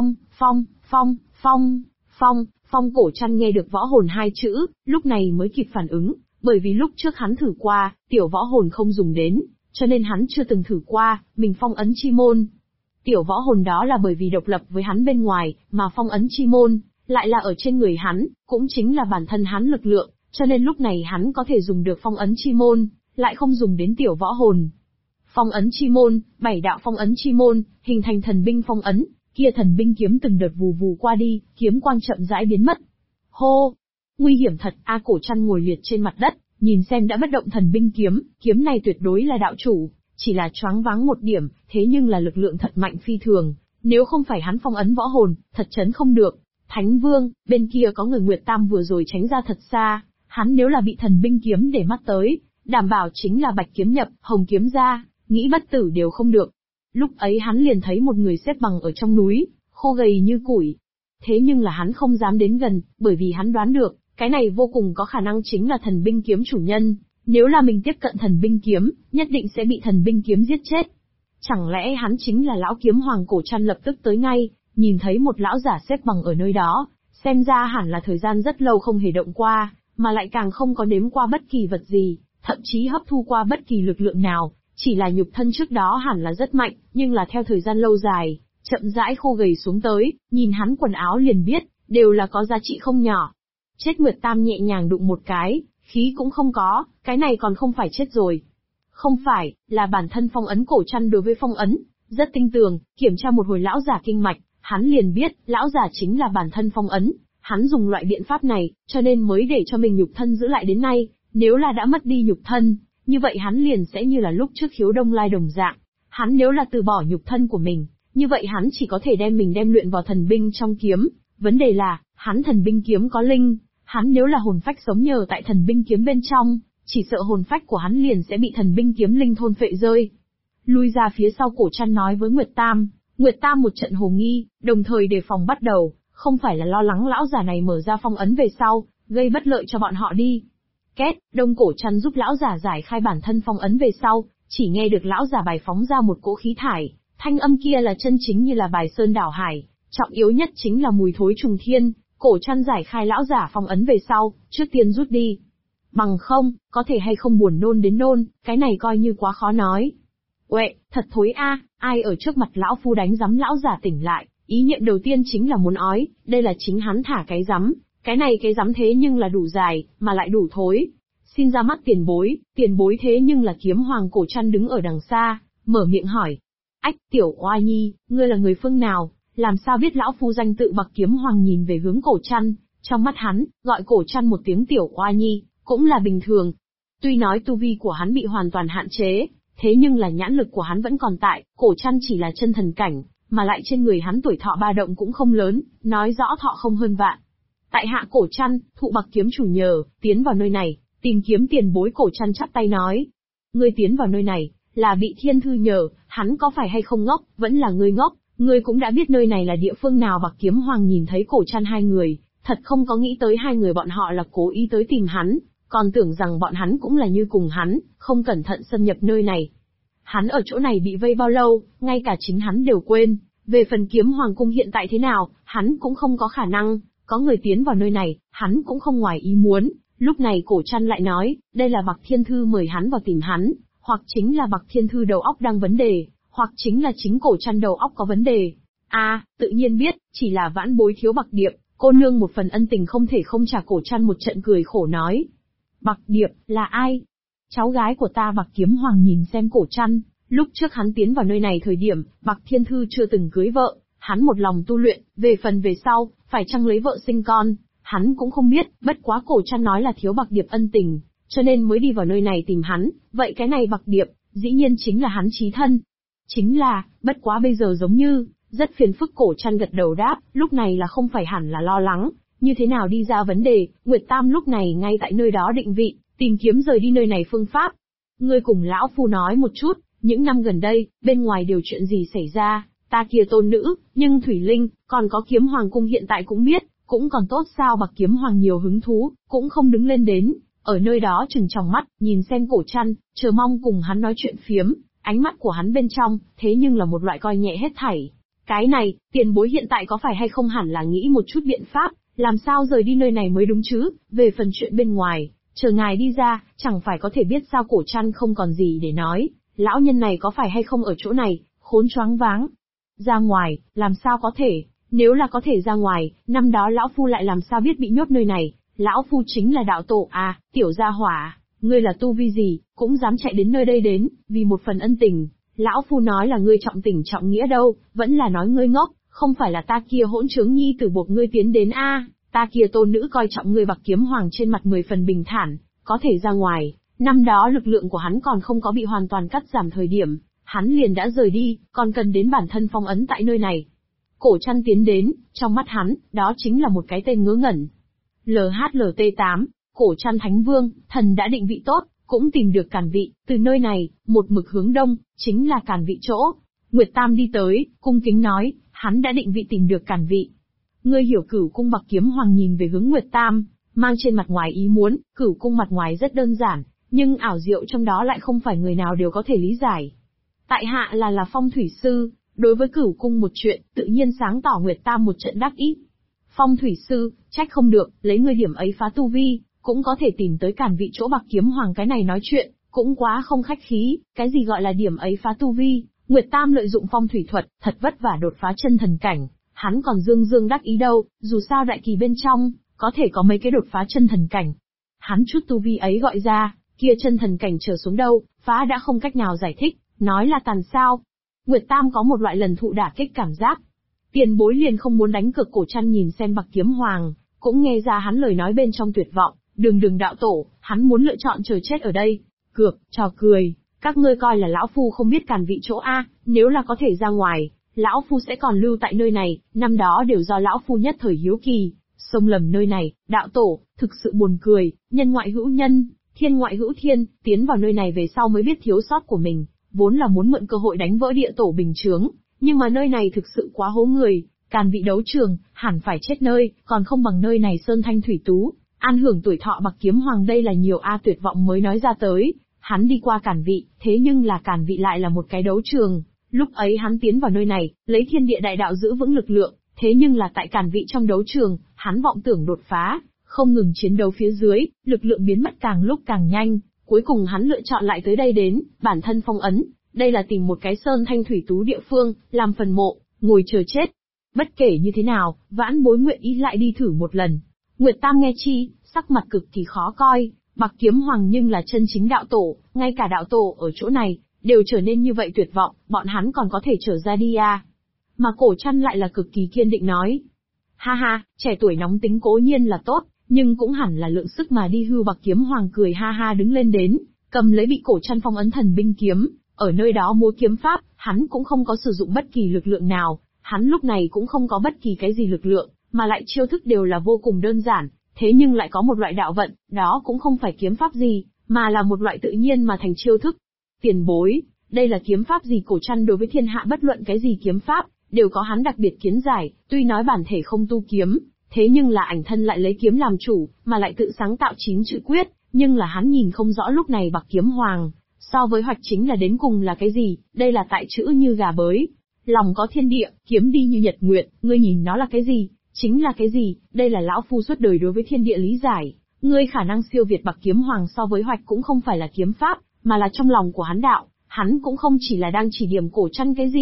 Cổ Trăn nghe được võ hồn hai chữ, lúc này mới kịp phản ứng, bởi vì lúc trước hắn thử qua, tiểu võ hồn không dùng đến, cho nên hắn chưa từng thử qua, mình phong ấn chi môn. Tiểu võ hồn đó là bởi vì độc lập với hắn bên ngoài, mà phong ấn chi môn, lại là ở trên người hắn, cũng chính là bản thân hắn lực lượng, cho nên lúc này hắn có thể dùng được phong ấn chi môn, lại không dùng đến tiểu võ hồn. Phong ấn chi môn, 7 đạo phong ấn chi môn, hình thành thần binh phong ấn, kia thần binh kiếm từng đợt vù vù qua đi, kiếm quang chậm rãi biến mất. Hô! Nguy hiểm thật, Cổ Trăn ngồi liệt trên mặt đất, nhìn xem đã bất động thần binh kiếm, kiếm này tuyệt đối là đạo chủ, chỉ là choáng váng một điểm, thế nhưng là lực lượng thật mạnh phi thường, nếu không phải hắn phong ấn võ hồn, thật chấn không được. Thánh Vương, bên kia có người Nguyệt Tam vừa rồi tránh ra thật xa, hắn nếu là bị thần binh kiếm để mắt tới, đảm bảo chính là bạch kiếm nhập, hồng kiếm ra, nghĩ bất tử đều không được. Lúc ấy hắn liền thấy một người xếp bằng ở trong núi, khô gầy như củi. Thế nhưng là hắn không dám đến gần, bởi vì hắn đoán được, cái này vô cùng có khả năng chính là thần binh kiếm chủ nhân, nếu là mình tiếp cận thần binh kiếm, nhất định sẽ bị thần binh kiếm giết chết. Chẳng lẽ hắn chính là lão kiếm hoàng Cổ Trăn lập tức tới ngay, nhìn thấy một lão giả xếp bằng ở nơi đó, xem ra hẳn là thời gian rất lâu không hề động qua, mà lại càng không có nếm qua bất kỳ vật gì, thậm chí hấp thu qua bất kỳ lực lượng nào, chỉ là nhục thân trước đó hẳn là rất mạnh, nhưng là theo thời gian lâu dài, chậm rãi khô gầy xuống tới, nhìn hắn quần áo liền biết, đều là có giá trị không nhỏ. Chết Nguyệt Tam nhẹ nhàng đụng một cái, khí cũng không có, cái này còn không phải chết rồi. Không phải, là bản thân phong ấn Cổ Trăn đối với phong ấn, rất tinh tường, kiểm tra một hồi lão giả kinh mạch, hắn liền biết, lão giả chính là bản thân phong ấn, hắn dùng loại biện pháp này, cho nên mới để cho mình nhục thân giữ lại đến nay, nếu là đã mất đi nhục thân, như vậy hắn liền sẽ như là lúc trước Khiếu Đông Lai đồng dạng, hắn nếu là từ bỏ nhục thân của mình, như vậy hắn chỉ có thể đem mình đem luyện vào thần binh trong kiếm, vấn đề là, hắn thần binh kiếm có linh, hắn nếu là hồn phách sống nhờ tại thần binh kiếm bên trong, chỉ sợ hồn phách của hắn liền sẽ bị thần binh kiếm linh thôn phệ rơi. Lui ra phía sau Cổ Trăn nói với Nguyệt Tam một trận hồ nghi, đồng thời đề phòng bắt đầu, không phải là lo lắng lão giả này mở ra phong ấn về sau, gây bất lợi cho bọn họ đi. Két, Đông Cổ Trăn giúp lão giả giải khai bản thân phong ấn về sau, chỉ nghe được lão giả bài phóng ra một cỗ khí thải, thanh âm kia là chân chính như là bài sơn đảo hải, trọng yếu nhất chính là mùi thối trùng thiên. Cổ Trăn giải khai lão giả phong ấn về sau, trước tiên rút đi. Bằng không, có thể hay không buồn nôn đến nôn, cái này coi như quá khó nói. Uệ, thật thối a, ai ở trước mặt lão phu đánh giấm lão giả tỉnh lại, ý niệm đầu tiên chính là muốn ói, đây là chính hắn thả cái giấm, cái này cái giấm thế nhưng là đủ dài, mà lại đủ thối. Xin ra mắt tiền bối thế nhưng là kiếm hoàng Cổ Trăn đứng ở đằng xa, mở miệng hỏi. Ách, tiểu oai nhi, ngươi là người phương nào? Làm sao biết lão phu danh tự Bạc Kiếm Hoàng? Nhìn về hướng Cổ Trăn, trong mắt hắn, gọi Cổ Trăn một tiếng tiểu oai nhi, cũng là bình thường. Tuy nói tu vi của hắn bị hoàn toàn hạn chế, thế nhưng là nhãn lực của hắn vẫn còn tại, Cổ Trăn chỉ là chân thần cảnh, mà lại trên người hắn tuổi thọ ba động cũng không lớn, nói rõ thọ không hơn vạn. Tại hạ Cổ Trăn, thụ Bạc Kiếm chủ nhờ, tiến vào nơi này, tìm kiếm tiền bối. Cổ Trăn chắp tay nói. Ngươi tiến vào nơi này, là bị Thiên Thư nhờ, hắn có phải hay không ngốc, vẫn là ngươi ngốc. Ngươi cũng đã biết nơi này là địa phương nào. Bạc Kiếm Hoàng nhìn thấy Cổ Trăn hai người, thật không có nghĩ tới hai người bọn họ là cố ý tới tìm hắn, còn tưởng rằng bọn hắn cũng là như cùng hắn, không cẩn thận xâm nhập nơi này. Hắn ở chỗ này bị vây bao lâu, ngay cả chính hắn đều quên, về phần Kiếm Hoàng cung hiện tại thế nào, hắn cũng không có khả năng, có người tiến vào nơi này, hắn cũng không ngoài ý muốn. Lúc này Cổ Trăn lại nói, đây là Bạc Thiên Thư mời hắn vào tìm hắn, hoặc chính là Bạc Thiên Thư đầu óc đang vấn đề, hoặc chính là chính Cổ Trăn đầu óc có vấn đề. Tự nhiên biết, chỉ là vãn bối thiếu Bạc Điệp, cô nương một phần ân tình không thể không trả. Cổ Trăn một trận cười khổ nói. Bạc Điệp, là ai? Cháu gái của ta. Bạc Kiếm Hoàng nhìn xem Cổ Trăn, lúc trước hắn tiến vào nơi này thời điểm, Bạc Thiên Thư chưa từng cưới vợ, hắn một lòng tu luyện, về phần về sau, phải chăng lấy vợ sinh con, hắn cũng không biết, bất quá Cổ Trăn nói là thiếu Bạc Điệp ân tình, cho nên mới đi vào nơi này tìm hắn, vậy cái này Bạc Điệp, dĩ nhiên chính là hắn chí thân. Chính là, bất quá bây giờ giống như, rất phiền phức. Cổ Trăn gật đầu đáp, lúc này là không phải hẳn là lo lắng, như thế nào đi ra vấn đề. Nguyệt Tam lúc này ngay tại nơi đó định vị, tìm kiếm rời đi nơi này phương pháp. Ngươi cùng lão phu nói một chút, những năm gần đây, bên ngoài điều chuyện gì xảy ra, ta kia tôn nữ, nhưng Thủy Linh, còn có Kiếm Hoàng cung hiện tại cũng biết, cũng còn tốt sao. Bạc Kiếm Hoàng nhiều hứng thú, cũng không đứng lên đến, ở nơi đó chừng tròng mắt, nhìn xem Cổ Trăn, chờ mong cùng hắn nói chuyện phiếm, ánh mắt của hắn bên trong, thế nhưng là một loại coi nhẹ hết thảy. Cái này, tiền bối hiện tại có phải hay không hẳn là nghĩ một chút biện pháp, làm sao rời đi nơi này mới đúng chứ, về phần chuyện bên ngoài, chờ ngài đi ra, chẳng phải có thể biết sao. Cổ Trăn không còn gì để nói, lão nhân này có phải hay không ở chỗ này, khốn choáng váng. Ra ngoài, làm sao có thể, nếu là có thể ra ngoài, năm đó lão phu lại làm sao biết bị nhốt nơi này, lão phu chính là đạo tổ à, tiểu gia hỏa, ngươi là tu vi gì, cũng dám chạy đến nơi đây đến, vì một phần ân tình, lão phu nói là ngươi trọng tình trọng nghĩa đâu, vẫn là nói ngươi ngốc, không phải là ta kia hỗn trướng nhi tử buộc ngươi tiến đến a, ta kia tôn nữ coi trọng ngươi Bạc Kiếm Hoàng trên mặt 10 phần bình thản, có thể ra ngoài, năm đó lực lượng của hắn còn không có bị hoàn toàn cắt giảm thời điểm, hắn liền đã rời đi, còn cần đến bản thân phong ấn tại nơi này. Cổ Trăn tiến đến, trong mắt hắn, đó chính là một cái tên ngớ ngẩn. LHLT8, Cổ Trăn Thánh Vương, thần đã định vị tốt, cũng tìm được càn vị, từ nơi này, một mực hướng đông, chính là càn vị chỗ. Nguyệt Tam đi tới, cung kính nói, hắn đã định vị tìm được càn vị. Ngươi hiểu Cửu cung Bạc Kiếm Hoàng nhìn về hướng Nguyệt Tam, mang trên mặt ngoài ý muốn, Cửu cung mặt ngoài rất đơn giản, nhưng ảo diệu trong đó lại không phải người nào đều có thể lý giải. Tại hạ là phong thủy sư, đối với Cửu cung một chuyện, tự nhiên sáng tỏ Nguyệt Tam một trận đắc ý. Phong thủy sư, trách không được, lấy ngươi điểm ấy phá tu vi, cũng có thể tìm tới càn vị chỗ Bạc Kiếm Hoàng, cái này nói chuyện, cũng quá không khách khí, cái gì gọi là điểm ấy phá tu vi, Nguyệt Tam lợi dụng phong thủy thuật, thật vất vả đột phá chân thần cảnh, hắn còn dương dương đắc ý đâu, dù sao đại kỳ bên trong, có thể có mấy cái đột phá chân thần cảnh. Hắn chút tu vi ấy gọi ra, kia chân thần cảnh trở xuống đâu, phá đã không cách nào giải thích, nói là tàn sao. Nguyệt Tam có một loại lần thụ đả kích cảm giác. Tiền bối liền không muốn đánh cược. Cổ Trăn nhìn xem Bạc Kiếm Hoàng, cũng nghe ra hắn lời nói bên trong tuyệt vọng, đường đạo tổ, hắn muốn lựa chọn chờ chết ở đây. Cược, trò cười, các ngươi coi là lão phu không biết càn vị chỗ A, nếu là có thể ra ngoài, lão phu sẽ còn lưu tại nơi này, năm đó đều do lão phu nhất thời hiếu kỳ, xông lầm nơi này, đạo tổ, thực sự buồn cười, nhân ngoại hữu nhân, thiên ngoại hữu thiên, tiến vào nơi này về sau mới biết thiếu sót của mình, vốn là muốn mượn cơ hội đánh vỡ địa tổ bình chướng, nhưng mà nơi này thực sự quá hố người, càn vị đấu trường, hẳn phải chết nơi, còn không bằng nơi này sơn thanh thủy tú, an hưởng tuổi thọ. Bạc Kiếm Hoàng đây là nhiều tuyệt vọng mới nói ra tới, hắn đi qua càn vị, thế nhưng là càn vị lại là một cái đấu trường, lúc ấy hắn tiến vào nơi này, lấy thiên địa đại đạo giữ vững lực lượng, thế nhưng là tại càn vị trong đấu trường, hắn vọng tưởng đột phá, không ngừng chiến đấu phía dưới, lực lượng biến mất càng lúc càng nhanh, cuối cùng hắn lựa chọn lại tới đây đến, bản thân phong ấn, đây là tìm một cái sơn thanh thủy tú địa phương, làm phần mộ, ngồi chờ chết. Bất kể như thế nào, vãn bối nguyện ý lại đi thử một lần. Nguyệt Tam nghe chi, sắc mặt cực kỳ khó coi, Bạc Kiếm Hoàng nhưng là chân chính đạo tổ, ngay cả đạo tổ ở chỗ này, đều trở nên như vậy tuyệt vọng, bọn hắn còn có thể trở ra đi à. Mà Cổ Trăn lại là cực kỳ kiên định nói. Ha ha, trẻ tuổi nóng tính cố nhiên là tốt, nhưng cũng hẳn là lượng sức mà đi hưu. Bạc Kiếm Hoàng cười ha ha đứng lên đến, cầm lấy bị Cổ Trăn phong ấn thần binh kiếm, ở nơi đó múa kiếm pháp, hắn cũng không có sử dụng bất kỳ lực lượng nào, hắn lúc này cũng không có bất kỳ cái gì lực lượng, mà lại chiêu thức đều là vô cùng đơn giản, thế nhưng lại có một loại đạo vận, đó cũng không phải kiếm pháp gì, mà là một loại tự nhiên mà thành chiêu thức. Tiền bối, đây là kiếm pháp gì? Cổ Trăn đối với thiên hạ bất luận cái gì kiếm pháp, đều có hắn đặc biệt kiến giải, tuy nói bản thể không tu kiếm, thế nhưng là ảnh thân lại lấy kiếm làm chủ, mà lại tự sáng tạo 9 chữ quyết, nhưng là hắn nhìn không rõ lúc này Bạc Kiếm Hoàng, so với hoạch chính là đến cùng là cái gì, đây là tại chữ như gà bới. Lòng có thiên địa, kiếm đi như nhật nguyện, ngươi nhìn nó là cái gì, chính là cái gì, đây là lão phu suốt đời đối với thiên địa lý giải, ngươi khả năng siêu việt Bạc Kiếm Hoàng so với hoạch cũng không phải là kiếm pháp, mà là trong lòng của hắn đạo, hắn cũng không chỉ là đang chỉ điểm Cổ Trăn cái gì.